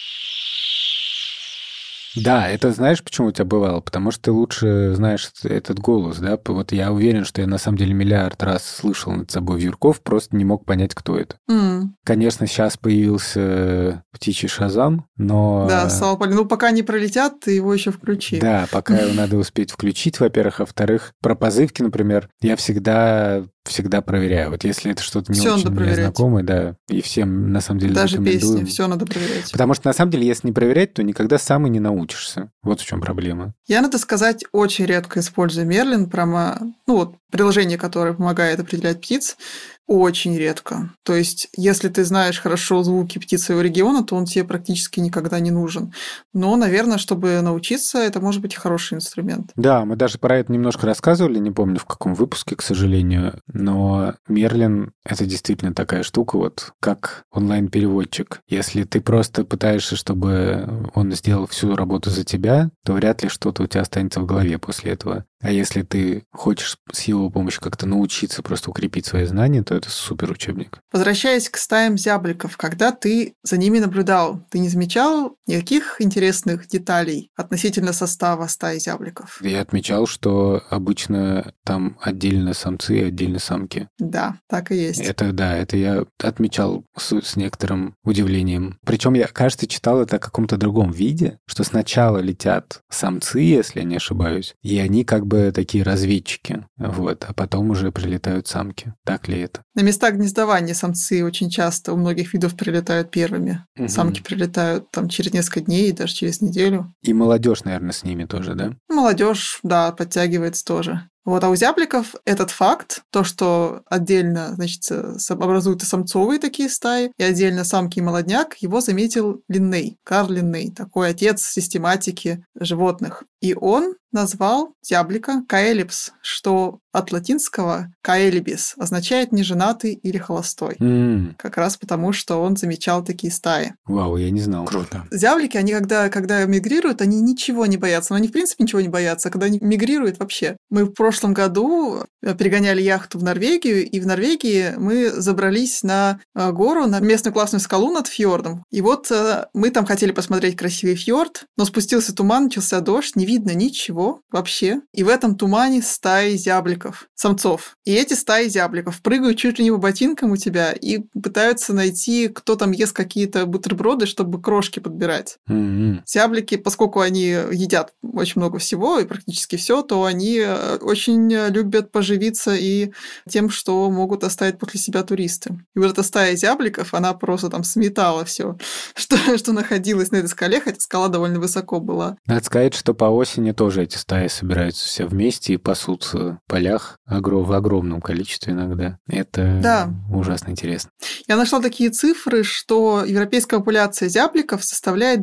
Да, это знаешь, почему у тебя бывало? Потому что ты лучше знаешь этот голос, да? Вот я уверен, что я на самом деле миллиард раз слышал над собой вьюрков, просто не мог понять, кто это. Конечно, сейчас появился птичий Шазам, но... Да, слава богу. Пока не пролетят, ты его еще включи. Да, пока его надо успеть включить, во-первых. А во-вторых, про позывки, например, я всегда проверяю. Вот если это что-то не очень мне знакомое, да, и всем, на самом деле, даже рекомендую. песни, все надо проверять. Потому что, на самом деле, если не проверять, то никогда сам и не научишься. Вот в чем проблема. Я, надо сказать, очень редко использую Мерлин, приложение, которое помогает определять птиц, очень редко. То есть, если ты знаешь хорошо звуки птиц своего региона, то он тебе практически никогда не нужен. Но, наверное, чтобы научиться, это может быть хороший инструмент. Да, мы даже про это немножко рассказывали, не помню в каком выпуске, к сожалению, но Мерлин — это действительно такая штука, вот как онлайн-переводчик. Если ты просто пытаешься, чтобы он сделал всю работу за тебя, то вряд ли что-то у тебя останется в голове после этого. А если ты хочешь с его помощью как-то научиться просто укрепить свои знания, то это супер учебник. Возвращаясь к стаям зябликов, когда ты за ними наблюдал, ты не замечал никаких интересных деталей относительно состава стаи зябликов? Я отмечал, что обычно там отдельно самцы и отдельно самки. Да, так и есть. Это я отмечал с некоторым удивлением. Причем я, кажется, читал это о каком-то другом виде, что сначала летят самцы, если я не ошибаюсь, и они как бы такие разведчики, а потом уже прилетают самки. Так ли это? На места гнездования самцы очень часто у многих видов прилетают первыми. Угу. Самки прилетают там через несколько дней, даже через неделю. И молодежь, наверное, с ними тоже, да? Молодежь, да, подтягивается тоже. А у зябликов этот факт, то, что отдельно, образуют и самцовые такие стаи, и отдельно самки и молодняк, его заметил Линней, Карл Линней, такой отец систематики животных. И он назвал зяблика каэлипс, что от латинского каэлибис означает неженатый или холостой. Как раз потому, что он замечал такие стаи. Вау, я не знал. Круто. Зяблики, они когда мигрируют, они ничего не боятся. Но они, в принципе, ничего не боятся. Когда они мигрируют вообще. Мы в прошлом году перегоняли яхту в Норвегию, и в Норвегии мы забрались на гору, на местную классную скалу над фьордом. И вот мы там хотели посмотреть красивый фьорд, но спустился туман, начался дождь, не видно ничего вообще. И в этом тумане стаи зябликов, самцов. И эти стаи зябликов прыгают чуть ли не по ботинкам у тебя и пытаются найти, кто там ест какие-то бутерброды, чтобы крошки подбирать. Зяблики, поскольку они едят очень много всего и практически все, то они очень любят поживиться и тем, что могут оставить после себя туристы. И вот эта стая зябликов, она просто там сметала все, что находилось на этой скале, хотя скала довольно высоко была. Надо сказать, что по осени тоже эти стаи собираются все вместе и пасутся в полях в огромном количестве иногда. Это ужасно интересно. Я нашла такие цифры, что европейская популяция зябликов составляет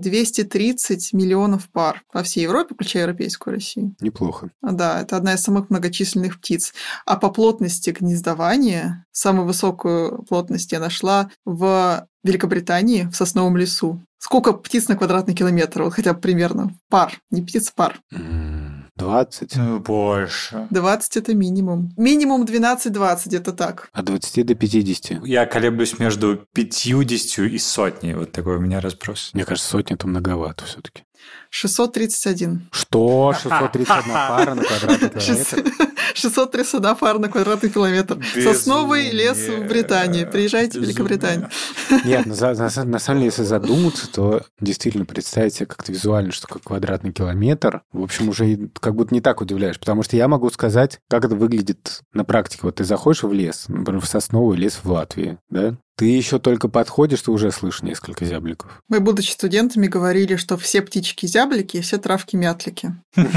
230 миллионов пар по всей Европе, включая европейскую Россию. Неплохо. Да, это одна из самых многочисленных птиц. А по плотности гнездования, самую высокую плотность я нашла в Великобритании, в сосновом лесу. Сколько птиц на квадратный километр? Вот хотя бы примерно. Пар. Не птиц, пар. 20. Ну, больше. 20 – это минимум. Минимум 12-20, это так. От 20 до 50. Я колеблюсь между 50 и сотней. Вот такой у меня разброс. Мне кажется, сотня это многовато все-таки. 631. Что? 631 пара на квадратный километр? 631 пара на квадратный километр. Сосновый лес в Британии. Приезжайте в Великобританию. Нет, на самом деле, если задуматься, то действительно представить себе как-то визуально, что такое квадратный километр, в общем, уже как будто не так удивляешь. Потому что я могу сказать, как это выглядит на практике. Вот ты заходишь в лес, например, в сосновый лес в Латвии, да? Ты еще только подходишь, ты уже слышишь несколько зябликов. Мы, будучи студентами, говорили, что все птички зяблики, все травки мятлики.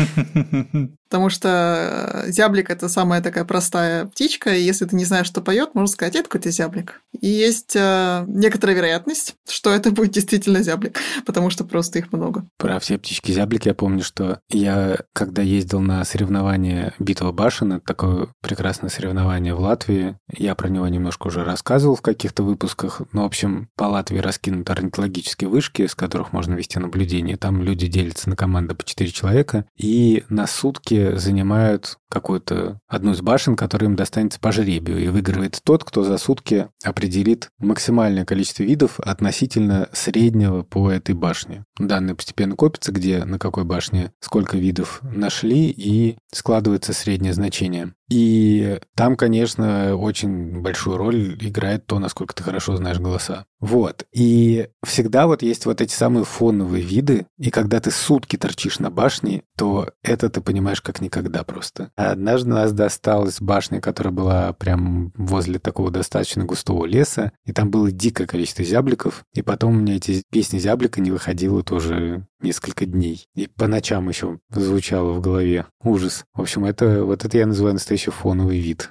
Потому что зяблик – это самая такая простая птичка, и если ты не знаешь, что поет, можно сказать, это какой-то зяблик. И есть некоторая вероятность, что это будет действительно зяблик, потому что просто их много. Про все птички-зяблики я помню, что я, когда ездил на соревнование «Битва башен», это такое прекрасное соревнование в Латвии, я про него немножко уже рассказывал в каких-то выпусках. Ну, в общем, по Латвии раскинуты орнитологические вышки, с которых можно вести наблюдение. Там люди делятся на команды по 4 человека, и на сутки занимают какую-то одну из башен, которая им достанется по жребию, и выигрывает тот, кто за сутки определит максимальное количество видов относительно среднего по этой башне. Данные постепенно копятся, где на какой башне сколько видов нашли, и складывается среднее значение. И там, конечно, очень большую роль играет то, насколько ты хорошо знаешь голоса. Вот. И всегда вот есть вот эти самые фоновые виды, и когда ты сутки торчишь на башне, то это ты понимаешь как никогда просто. А однажды нас досталась башня, которая была прям возле такого достаточно густого леса, и там было дикое количество зябликов, и потом у меня эти песни зяблика не выходило тоже несколько дней. И по ночам еще звучало в голове. Ужас. В общем, это я называю настоящий фоновый вид.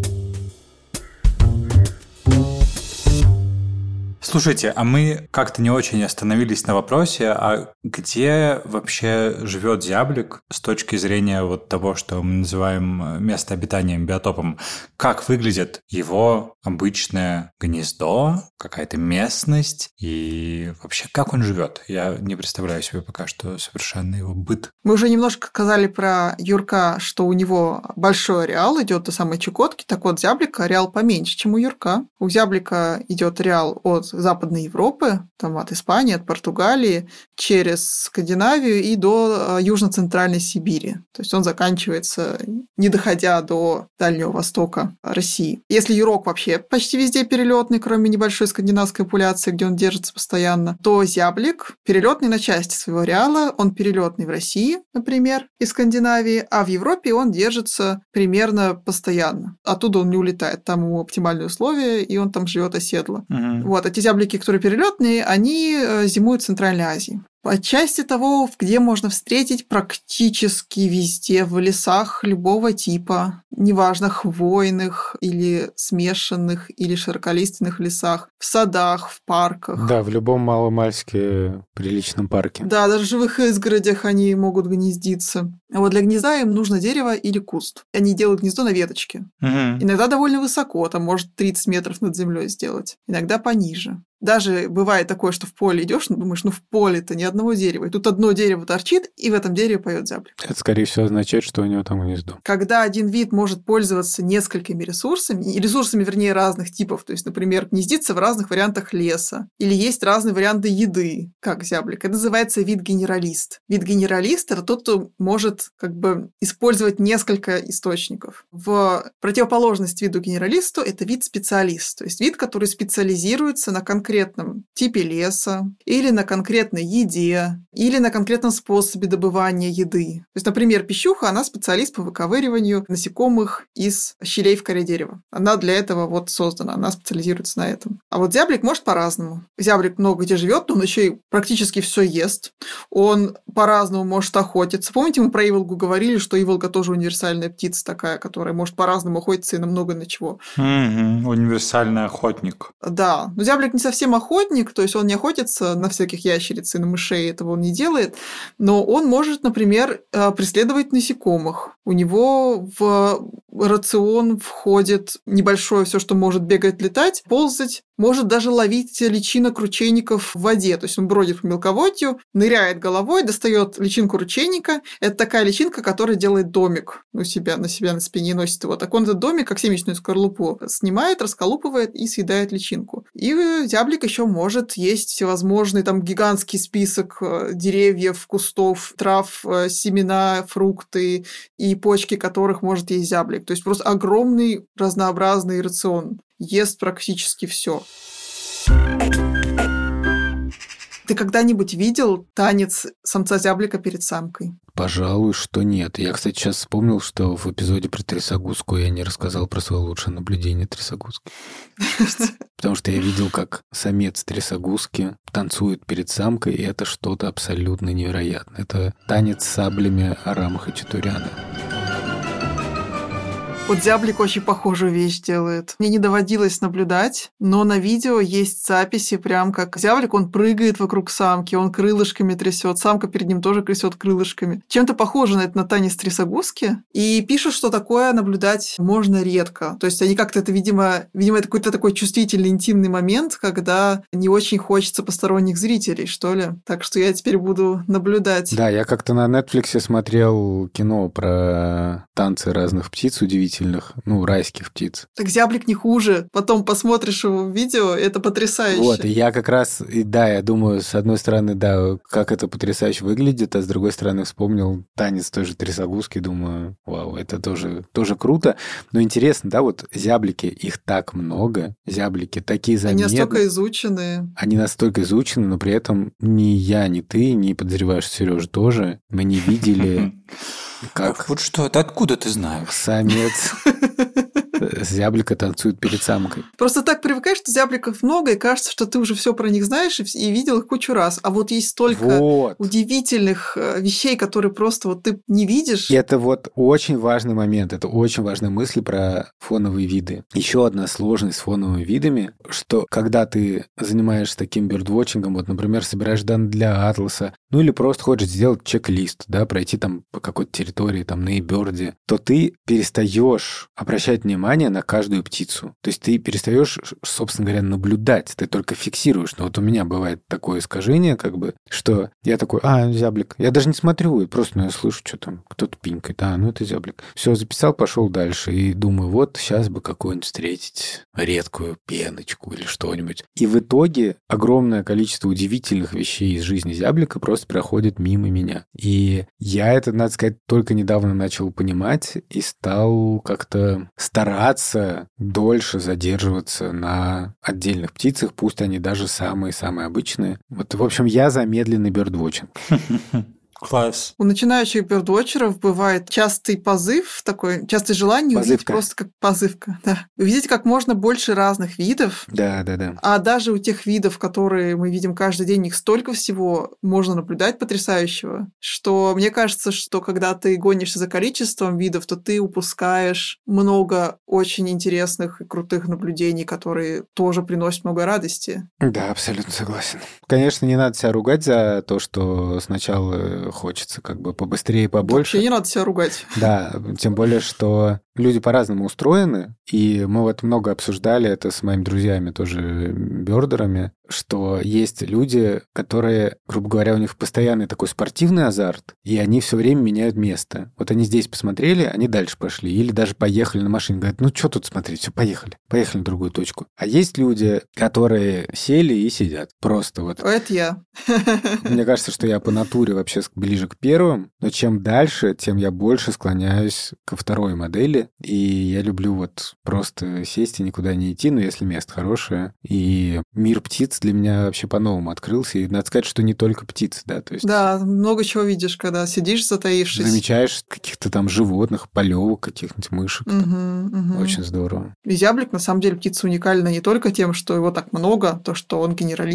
Слушайте, а мы как-то не очень остановились на вопросе, а где вообще живет зяблик с точки зрения вот того, что мы называем место обитания, биотопом? Как выглядит его обычное гнездо, какая-то местность и вообще как он живет? Я не представляю себе пока что совершенно его быт. Мы уже немножко сказали про Юрка, что у него большой ареал, идет до самой Чукотки. Так вот, зяблика ареал поменьше, чем у Юрка. У зяблика идет ареал от Западной Европы, там от Испании, от Португалии, через Скандинавию и до Южно-Центральной Сибири. То есть он заканчивается, не доходя до Дальнего Востока России. Если юрок вообще почти везде перелетный, кроме небольшой скандинавской популяции, где он держится постоянно, то зяблик перелетный на части своего ареала, он перелетный в России, например, из Скандинавии, а в Европе он держится примерно постоянно. Оттуда он не улетает, там ему оптимальные условия, и он там живет оседло. Вот, а те зяблики, которые перелетные, они зимуют в Центральной Азии. Отчасти того, где можно встретить практически везде, в лесах любого типа, неважно, хвойных или смешанных, или широколиственных лесах, в садах, в парках. Да, в любом маломальски приличном парке. Да, даже в живых изгородях они могут гнездиться. А вот для гнезда им нужно дерево или куст. Они делают гнездо на веточке. Иногда довольно высоко, там может 30 метров над землей сделать. Иногда пониже. Даже бывает такое, что в поле идешь, думаешь, в поле-то ни одного дерева. И тут одно дерево торчит, и в этом дереве поет зяблик. Это, скорее всего, означает, что у него там гнездо. Когда один вид может пользоваться несколькими ресурсами, и ресурсами, вернее, разных типов, то есть, например, гнездиться в разных вариантах леса, или есть разные варианты еды, как зяблик, это называется вид-генералист. Вид-генералист – это тот, кто может использовать несколько источников. В противоположность виду-генералисту – это вид-специалист, то есть вид, который специализируется на конкретном типе леса, или на конкретной еде, или на конкретном способе добывания еды. То есть, например, пищуха, она специалист по выковыриванию насекомых из щелей в коре дерева. Она для этого создана, она специализируется на этом. А вот зяблик может по-разному. Зяблик много где живет, но он еще и практически все ест. Он по-разному может охотиться. Помните, мы про иволгу говорили, что иволга тоже универсальная птица такая, которая может по-разному охотиться и на много на чего. Универсальный охотник. Да, но зяблик не совсем совсем охотник, то есть он не охотится на всяких ящериц и на мышей, этого он не делает, но он может, например, преследовать насекомых. У него в рацион входит небольшое все, что может бегать, летать, ползать, может даже ловить личинок ручейников в воде. То есть он бродит по мелководью, ныряет головой, достает личинку ручейника. Это такая личинка, которая делает домик у себя, на спине носит его. Так он этот домик, как семечную скорлупу, снимает, расколупывает и съедает личинку. И зяблик еще может есть всевозможный там гигантский список деревьев, кустов, трав, семена, фрукты и почки которых может есть зяблик. То есть просто огромный разнообразный рацион. Ест практически все. Ты когда-нибудь видел танец самца зяблика перед самкой? Пожалуй, что нет. Я, кстати, сейчас вспомнил, что в эпизоде про трясогузку я не рассказал про свое лучшее наблюдение трясогузки. Потому что я видел, как самец трясогузки танцует перед самкой, и это что-то абсолютно невероятное. Это танец с саблями Арама Хачатуряна. Вот зяблик очень похожую вещь делает. Мне не доводилось наблюдать, но на видео есть записи, прям как зяблик, он прыгает вокруг самки, он крылышками трясет, самка перед ним тоже трясет крылышками. Чем-то похоже на это на танец трясогузки. И пишут, что такое наблюдать можно редко. То есть они как-то это, видимо, это какой-то такой чувствительный, интимный момент, когда не очень хочется посторонних зрителей, что ли. Так что я теперь буду наблюдать. Да, я как-то на Netflix смотрел кино про танцы разных птиц удивительных, райских птиц. Так зяблик не хуже. Потом посмотришь его видео, это потрясающе. Вот, и я как раз, я думаю, с одной стороны, да, как это потрясающе выглядит, а с другой стороны вспомнил танец той же трясогузки, думаю, вау, это тоже круто. Но интересно, да, вот зяблики, их так много, зяблики такие заметные. Они настолько изученные. Они настолько изучены, но при этом ни я, ни ты, не подозреваешь, Сережа тоже, мы не видели... Как? Вот что, это откуда ты знаешь? Самец зяблика танцует перед самкой. Просто так привыкаешь, что зябликов много, и кажется, что ты уже все про них знаешь и видел их кучу раз. А вот есть столько удивительных вещей, которые просто вот ты не видишь. И это вот очень важный момент, это очень важная мысль про фоновые виды. Еще одна сложность с фоновыми видами, что когда ты занимаешься таким бёрдвотчингом, вот, например, собираешь данные для атласа, или просто хочешь сделать чек-лист, да, пройти там по какой-то территории, там, на eBird, то ты перестаешь обращать внимание на каждую птицу. То есть ты перестаешь, собственно говоря, наблюдать, ты только фиксируешь. Но вот у меня бывает такое искажение, что я такой, зяблик. Я даже не смотрю, и просто я слышу, что там кто-то пинкает. Это зяблик. Все, записал, пошел дальше. И думаю, вот сейчас бы какую-нибудь встретить редкую пеночку или что-нибудь. И в итоге огромное количество удивительных вещей из жизни зяблика просто проходит мимо меня. И я это, надо сказать, только недавно начал понимать и стал как-то стараться дольше задерживаться на отдельных птицах, пусть они даже самые-самые обычные. Вот, в общем, я за медленный бёрдвотчинг. Класс. У начинающих бёрдвотчеров бывает частый позыв, частое желание увидеть просто как позывка. Да. Увидеть как можно больше разных видов. Да. А даже у тех видов, которые мы видим каждый день, их столько всего можно наблюдать потрясающего, что мне кажется, что когда ты гонишься за количеством видов, то ты упускаешь много очень интересных и крутых наблюдений, которые тоже приносят много радости. Да, абсолютно согласен. Конечно, не надо себя ругать за то, что сначала хочется побыстрее, побольше. Вообще не надо себя ругать. Да, тем более, что люди по-разному устроены, и мы вот много обсуждали это с моими друзьями, тоже бёрдерами, что есть люди, которые, грубо говоря, у них постоянный такой спортивный азарт, и они все время меняют место. Вот они здесь посмотрели, они дальше пошли, или даже поехали на машине, говорят, что тут смотреть, все, поехали на другую точку. А есть люди, которые сели и сидят, просто вот. Это я. Мне кажется, что я по натуре вообще ближе к первым, но чем дальше, тем я больше склоняюсь ко второй модели, и я люблю вот просто сесть и никуда не идти, но если место хорошее. И мир птиц для меня вообще по-новому открылся, и надо сказать, что не только птицы, да, то есть... Да, много чего видишь, когда сидишь затаившись. Замечаешь каких-то там животных, полевок, каких-нибудь мышек. Очень здорово. И зяблик, на самом деле, птица уникальна не только тем, что его так много, то, что он генералист,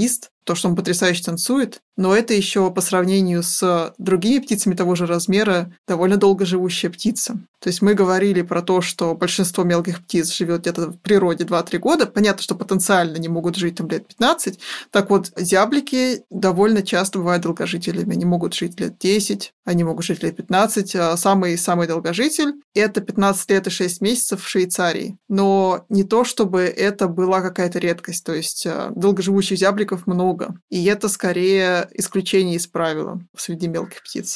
то, что он потрясающе танцует, но это еще по сравнению с другими птицами того же размера довольно долгоживущая птица. То есть мы говорили про то, что большинство мелких птиц живет где-то в природе 2-3 года. Понятно, что потенциально они могут жить там лет 15. Так вот, зяблики довольно часто бывают долгожителями. Они могут жить лет 10, они могут жить лет 15. Самый долгожитель – это 15 лет и 6 месяцев в Швейцарии. Но не то, чтобы это была какая-то редкость. То есть долгоживущих зябликов много. И это скорее исключение из правила среди мелких птиц.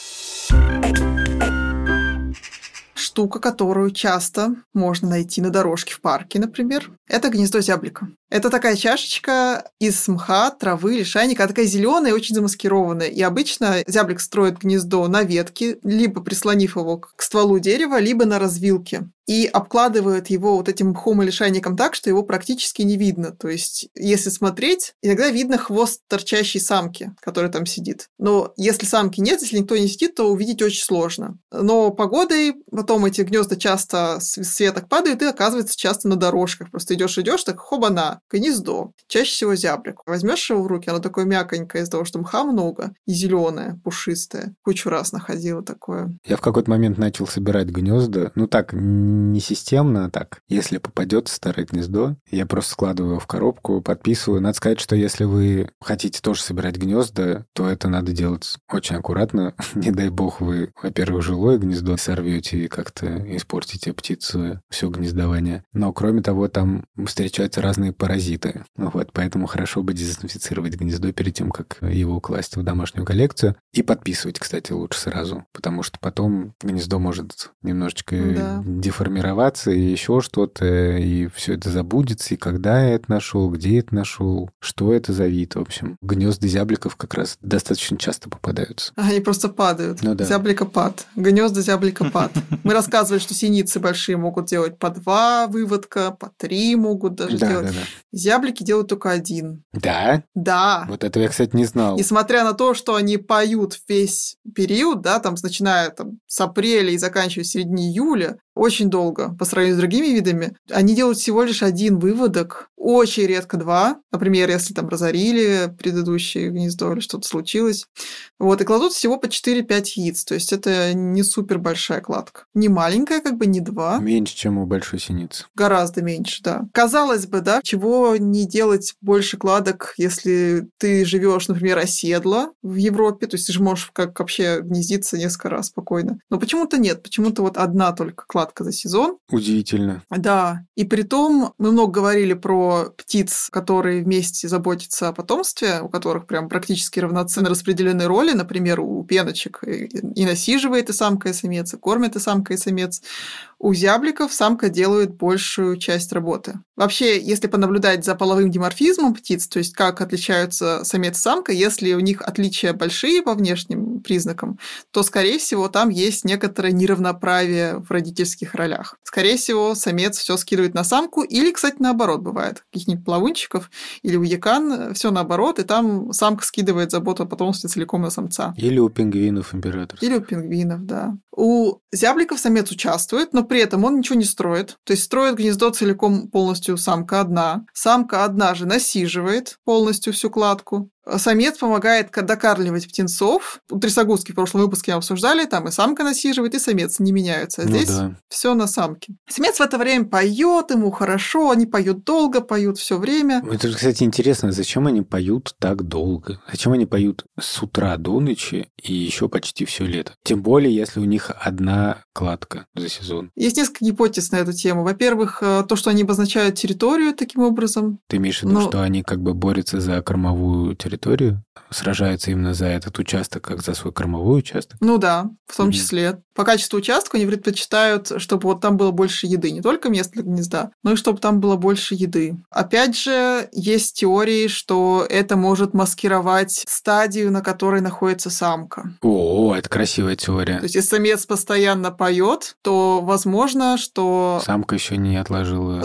Штука, которую часто можно найти на дорожке в парке, например, это гнездо зяблика. Это такая чашечка из мха, травы, лишайника, такая зеленая и очень замаскированная. И обычно зяблик строит гнездо на ветке, либо прислонив его к стволу дерева, либо на развилке. И обкладывает его вот этим мхом и лишайником так, что его практически не видно. То есть, если смотреть, иногда видно хвост торчащей самки, которая там сидит. Но если самки нет, если никто не сидит, то увидеть очень сложно. Но погодой потом эти гнезда часто с веток падают и оказываются часто на дорожках. Просто идешь, так хоба-на, гнездо. Чаще всего зяблик. Возьмешь его в руки, оно такое мяконькое из-за того, что мха много, и зеленое, пушистое. Кучу раз находила такое. Я в какой-то момент начал собирать гнезда. Ну так, не системно, а так. Если попадется старое гнездо, я просто складываю его в коробку, подписываю. Надо сказать, что если вы хотите тоже собирать гнезда, то это надо делать очень аккуратно. Не дай бог вы, во-первых, жилое гнездо сорвете и как-то испортите птицу все гнездование. Но кроме того, там встречаются разные паразиты. Вот, поэтому хорошо бы дезинфицировать гнездо перед тем, как его класть в домашнюю коллекцию. И подписывать, кстати, лучше сразу, потому что потом гнездо может немножечко деформироваться и еще что-то, и все это забудется, и когда я это нашел, где это нашел, что это за вид, в общем. Гнезда зябликов как раз достаточно часто попадаются. Они просто падают. Ну да. Зябликопад. Гнезда зябликопад. Мы рассказывали, что синицы большие могут делать по 2 выводка, по 3 могут даже делать. Да. Зяблики делают только 1. Да? Да. Вот этого я, кстати, не знал. Несмотря на то, что они поют весь период, да, там, начиная с апреля и заканчивая середине июля, очень долго по сравнению с другими видами, они делают всего лишь 1 выводок, очень редко 2. Например, если там разорили предыдущее гнездо или что-то случилось. Вот, и кладут всего по 4-5 яиц. То есть это не супер большая кладка. Не маленькая, как бы, не 2. Меньше, чем у большой синицы. Гораздо меньше, да. Казалось бы, да, чего не делать больше кладок, если ты живешь, например, оседло в Европе, то есть ты же можешь как вообще гнездиться несколько раз спокойно. Но почему-то нет, почему-то вот 1 только кладка за сезон. Удивительно. Да, и притом мы много говорили про птиц, которые вместе заботятся о потомстве, у которых прям практически равноценно распределены роли, например, у пеночек и насиживает и самка, и самец, и кормит и самка, и самец. У зябликов самка делает большую часть работы. Вообще, если понаблюдать за половым диморфизмом птиц, то есть как отличаются самец и самка, если у них отличия большие по внешним признакам, то, скорее всего, там есть некоторое неравноправие в родительских ролях. Скорее всего, самец все скидывает на самку, или, кстати, наоборот бывает. Каких-нибудь плавунчиков или у якан все наоборот, и там самка скидывает заботу о потомстве целиком на самца. Или у пингвинов императорских. Или у пингвинов, да. У зябликов самец участвует, но при этом он ничего не строит. То есть строит гнездо целиком полностью самка одна. Самка одна же насиживает полностью всю кладку. Самец помогает докармливать птенцов. У трясогузки в прошлом выпуске мы обсуждали, там и самка насиживает, и самец не меняются. А здесь все на самке. Самец в это время поет, ему хорошо, они поют долго, поют все время. Это, кстати, интересно, зачем они поют так долго? Зачем они поют с утра до ночи и еще почти все лето? Тем более, если у них 1 кладка за сезон. Есть несколько гипотез на эту тему. Во-первых, то, что они обозначают территорию таким образом. Ты имеешь в виду, что они как бы борются за кормовую территорию? Сражаются именно за этот участок, как за свой кормовой участок? Ну да, в том числе. По качеству участка они предпочитают, чтобы вот там было больше еды. Не только место для гнезда, но и чтобы там было больше еды. Опять же, есть теории, что это может маскировать стадию, на которой находится самка. О, это красивая теория. То есть, если самец постоянно поет, то возможно, что... Самка еще не отложила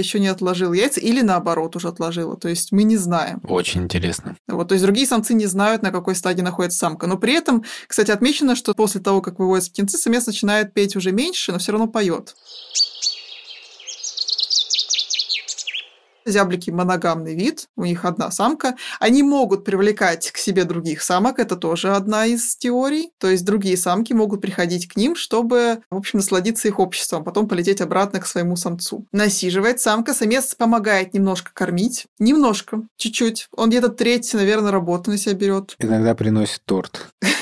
яйца, или наоборот уже отложила. То есть, мы не знаем. Очень интересно. Вот, то есть, другие самцы не знают, на какой стадии находится самка. Но при этом, кстати, отмечено, что после того, как выводятся птенцы, самец начинает петь уже меньше, но все равно поет. Зяблики – моногамный вид, у них одна самка. Они могут привлекать к себе других самок, это тоже одна из теорий. То есть другие самки могут приходить к ним, чтобы, в общем, насладиться их обществом, потом полететь обратно к своему самцу. Насиживает самка, самец помогает немножко кормить. Немножко, чуть-чуть. Он где-то треть, наверное, работы на себя берет. Иногда приносит торт.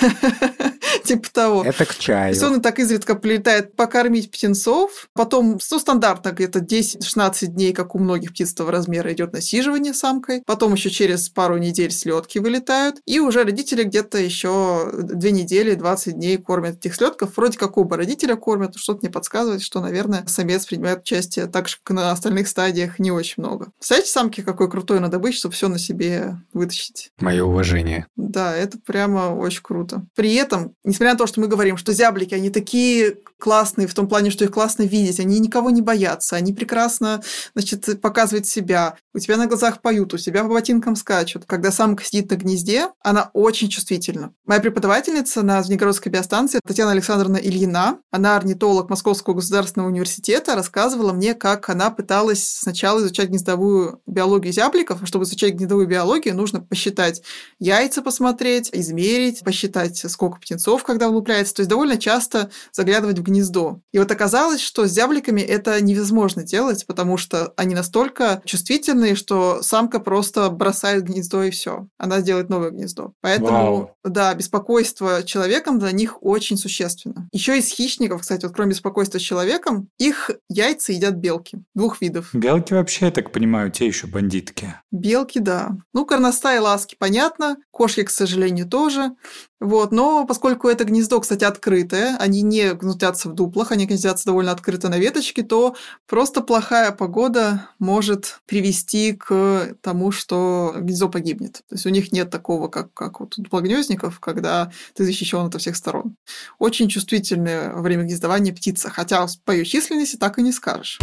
Типа того. Это к чаю. То есть он так изредка прилетает покормить птенцов, потом, стандартно где-то 10-16 дней, как у многих птиц того размера, идет насиживание самкой, потом еще через пару недель слетки вылетают, и уже родители где-то еще 2 недели, 20 дней кормят этих слетков. Вроде как оба родителя кормят, что-то мне подсказывает, что, наверное, самец принимает участие так же, как и на остальных стадиях, не очень много. Представляете, самки какой крутой надо быть, чтобы все на себе вытащить. Мое уважение. Да, это прямо очень круто. При этом, несмотря на то, что мы говорим, что зяблики, они такие классные в том плане, что их классно видеть, они никого не боятся, они прекрасно, значит, показывают себя, у тебя на глазах поют, у тебя по ботинкам скачут. Когда самка сидит на гнезде, она очень чувствительна. Моя преподавательница на Звенигородской биостанции, Татьяна Александровна Ильина, она орнитолог Московского государственного университета, рассказывала мне, как она пыталась сначала изучать гнездовую биологию зябликов, а чтобы изучать гнездовую биологию, нужно посчитать яйца, посмотреть, измерить, посчитать, сколько птенцов, когда вылупляется, то есть довольно часто заглядывать в гнездо. И вот оказалось, что с зябликами это невозможно делать, потому что они настолько чувствительные, что самка просто бросает гнездо и все. Она делает новое гнездо. Поэтому, да, беспокойство человеком для них очень существенно. Еще из хищников, кстати, вот кроме беспокойства человеком, их яйца едят белки 2 видов. Белки вообще, я так понимаю, те еще бандитки. Белки, да. Горностаи, ласки, понятно. Кошки, к сожалению, тоже. Вот. Но поскольку это гнездо, кстати, открытое, они не гнездятся в дуплах, они гнездятся довольно открыто на веточке, то просто плохая погода может привести к тому, что гнездо погибнет. То есть у них нет такого, как вот у дуплогнездников, когда ты защищен от всех сторон. Очень чувствительная во время гнездования птица, хотя по ее численности так и не скажешь.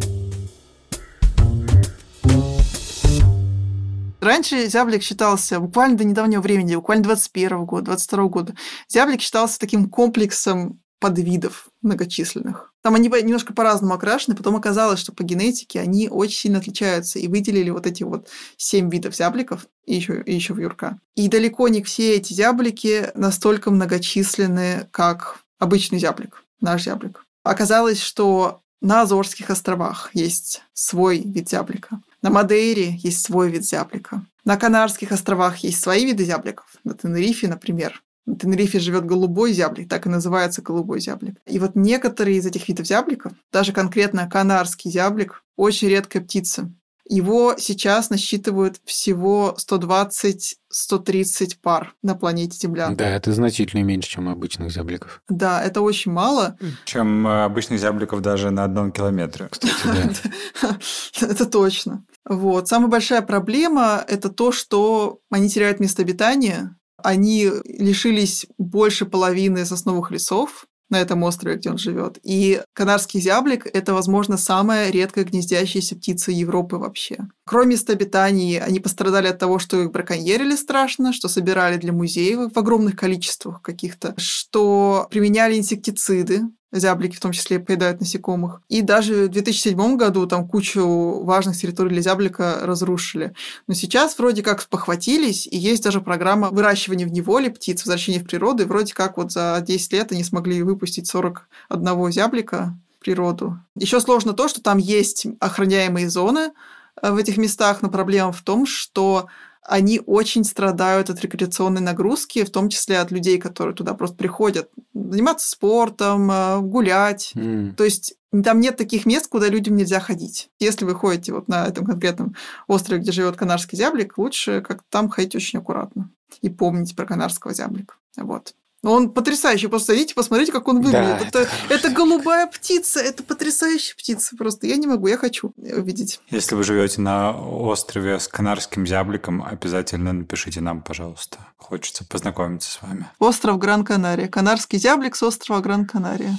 Раньше зяблик считался, буквально до недавнего времени, буквально 21 года, 22 года, зяблик считался таким комплексом подвидов многочисленных. Там они немножко по-разному окрашены, потом оказалось, что по генетике они очень сильно отличаются, и выделили вот эти вот 7 видов зябликов, и еще вьюрка. И далеко не все эти зяблики настолько многочисленны, как обычный зяблик, наш зяблик. Оказалось, что на Азорских островах есть свой вид зяблика. На Мадейре есть свой вид зяблика. На Канарских островах есть свои виды зябликов. На Тенерифе, например. На Тенерифе живет голубой зяблик, так и называется голубой зяблик. И вот некоторые из этих видов зябликов, даже конкретно канарский зяблик, очень редкая птица. Его сейчас насчитывают всего 120-130 пар на планете Земля. Да, это значительно меньше, чем обычных зябликов. Да, это очень мало. Чем обычных зябликов даже на 1 километре. Кстати, да. Это точно. Вот. Самая большая проблема – это то, что они теряют место обитания. Они лишились больше половины сосновых лесов на этом острове, где он живет. И канарский зяблик – это, возможно, самая редкая гнездящаяся птица Европы вообще. Кроме места обитания, они пострадали от того, что их браконьерили страшно, что собирали для музеев в огромных количествах каких-то, что применяли инсектициды. Зяблики в том числе поедают насекомых. И даже в 2007 году там кучу важных территорий для зяблика разрушили. Но сейчас вроде как спохватились, и есть даже программа выращивания в неволе птиц, возвращения в природу, и вроде как вот за 10 лет они смогли выпустить 41 зяблика в природу. Еще сложно то, что там есть охраняемые зоны в этих местах, но проблема в том, что они очень страдают от рекреационной нагрузки, в том числе от людей, которые туда просто приходят заниматься спортом, гулять. То есть там нет таких мест, куда людям нельзя ходить. Если вы ходите вот на этом конкретном острове, где живет канарский зяблик, лучше как-то там ходить очень аккуратно и помнить про канарского зяблика. Вот. Он потрясающий. Просто идите, посмотрите, как он выглядит. Да. Это голубая птица. Это потрясающая птица. Просто я не могу, я хочу увидеть. Если вы живете на острове с канарским зябликом, обязательно напишите нам, пожалуйста. Хочется познакомиться с вами. Остров Гран-Канария. Канарский зяблик с острова Гран-Канария.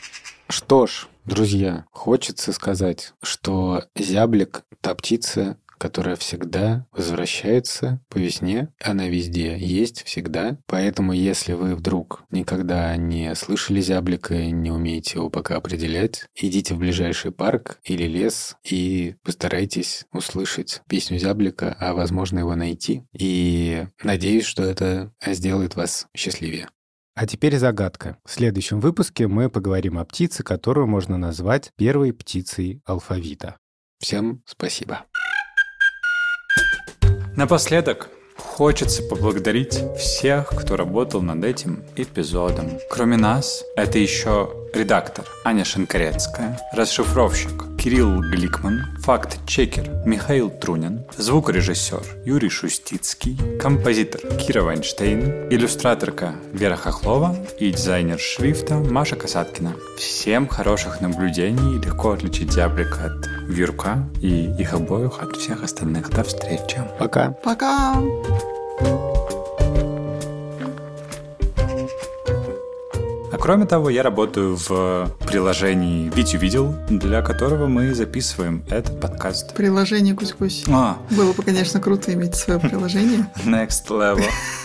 Что ж, друзья, хочется сказать, что зяблик – та птица, которая всегда возвращается по весне. Она везде есть всегда. Поэтому, если вы вдруг никогда не слышали зяблика и не умеете его пока определять, идите в ближайший парк или лес и постарайтесь услышать песню зяблика, а возможно его найти. И надеюсь, что это сделает вас счастливее. А теперь загадка. В следующем выпуске мы поговорим о птице, которую можно назвать первой птицей алфавита. Всем спасибо. Напоследок хочется поблагодарить всех, кто работал над этим эпизодом. Кроме нас, это еще редактор Аня Шинкарецкая, расшифровщик Кирилл Гликман, факт-чекер Михаил Трунин, звукорежиссер Юрий Шустицкий, композитор Кира Вайнштейн, иллюстраторка Вера Хохлова и дизайнер шрифта Маша Касаткина. Всем хороших наблюдений, легко отличить зяблика от вьюрка и их обоих от всех остальных. До встречи. Пока. Пока! А кроме того, я работаю в приложении «Витю видел», для которого мы записываем этот подкаст. Приложение «Гусь-гусь». Было бы, конечно, круто иметь свое приложение. Next level.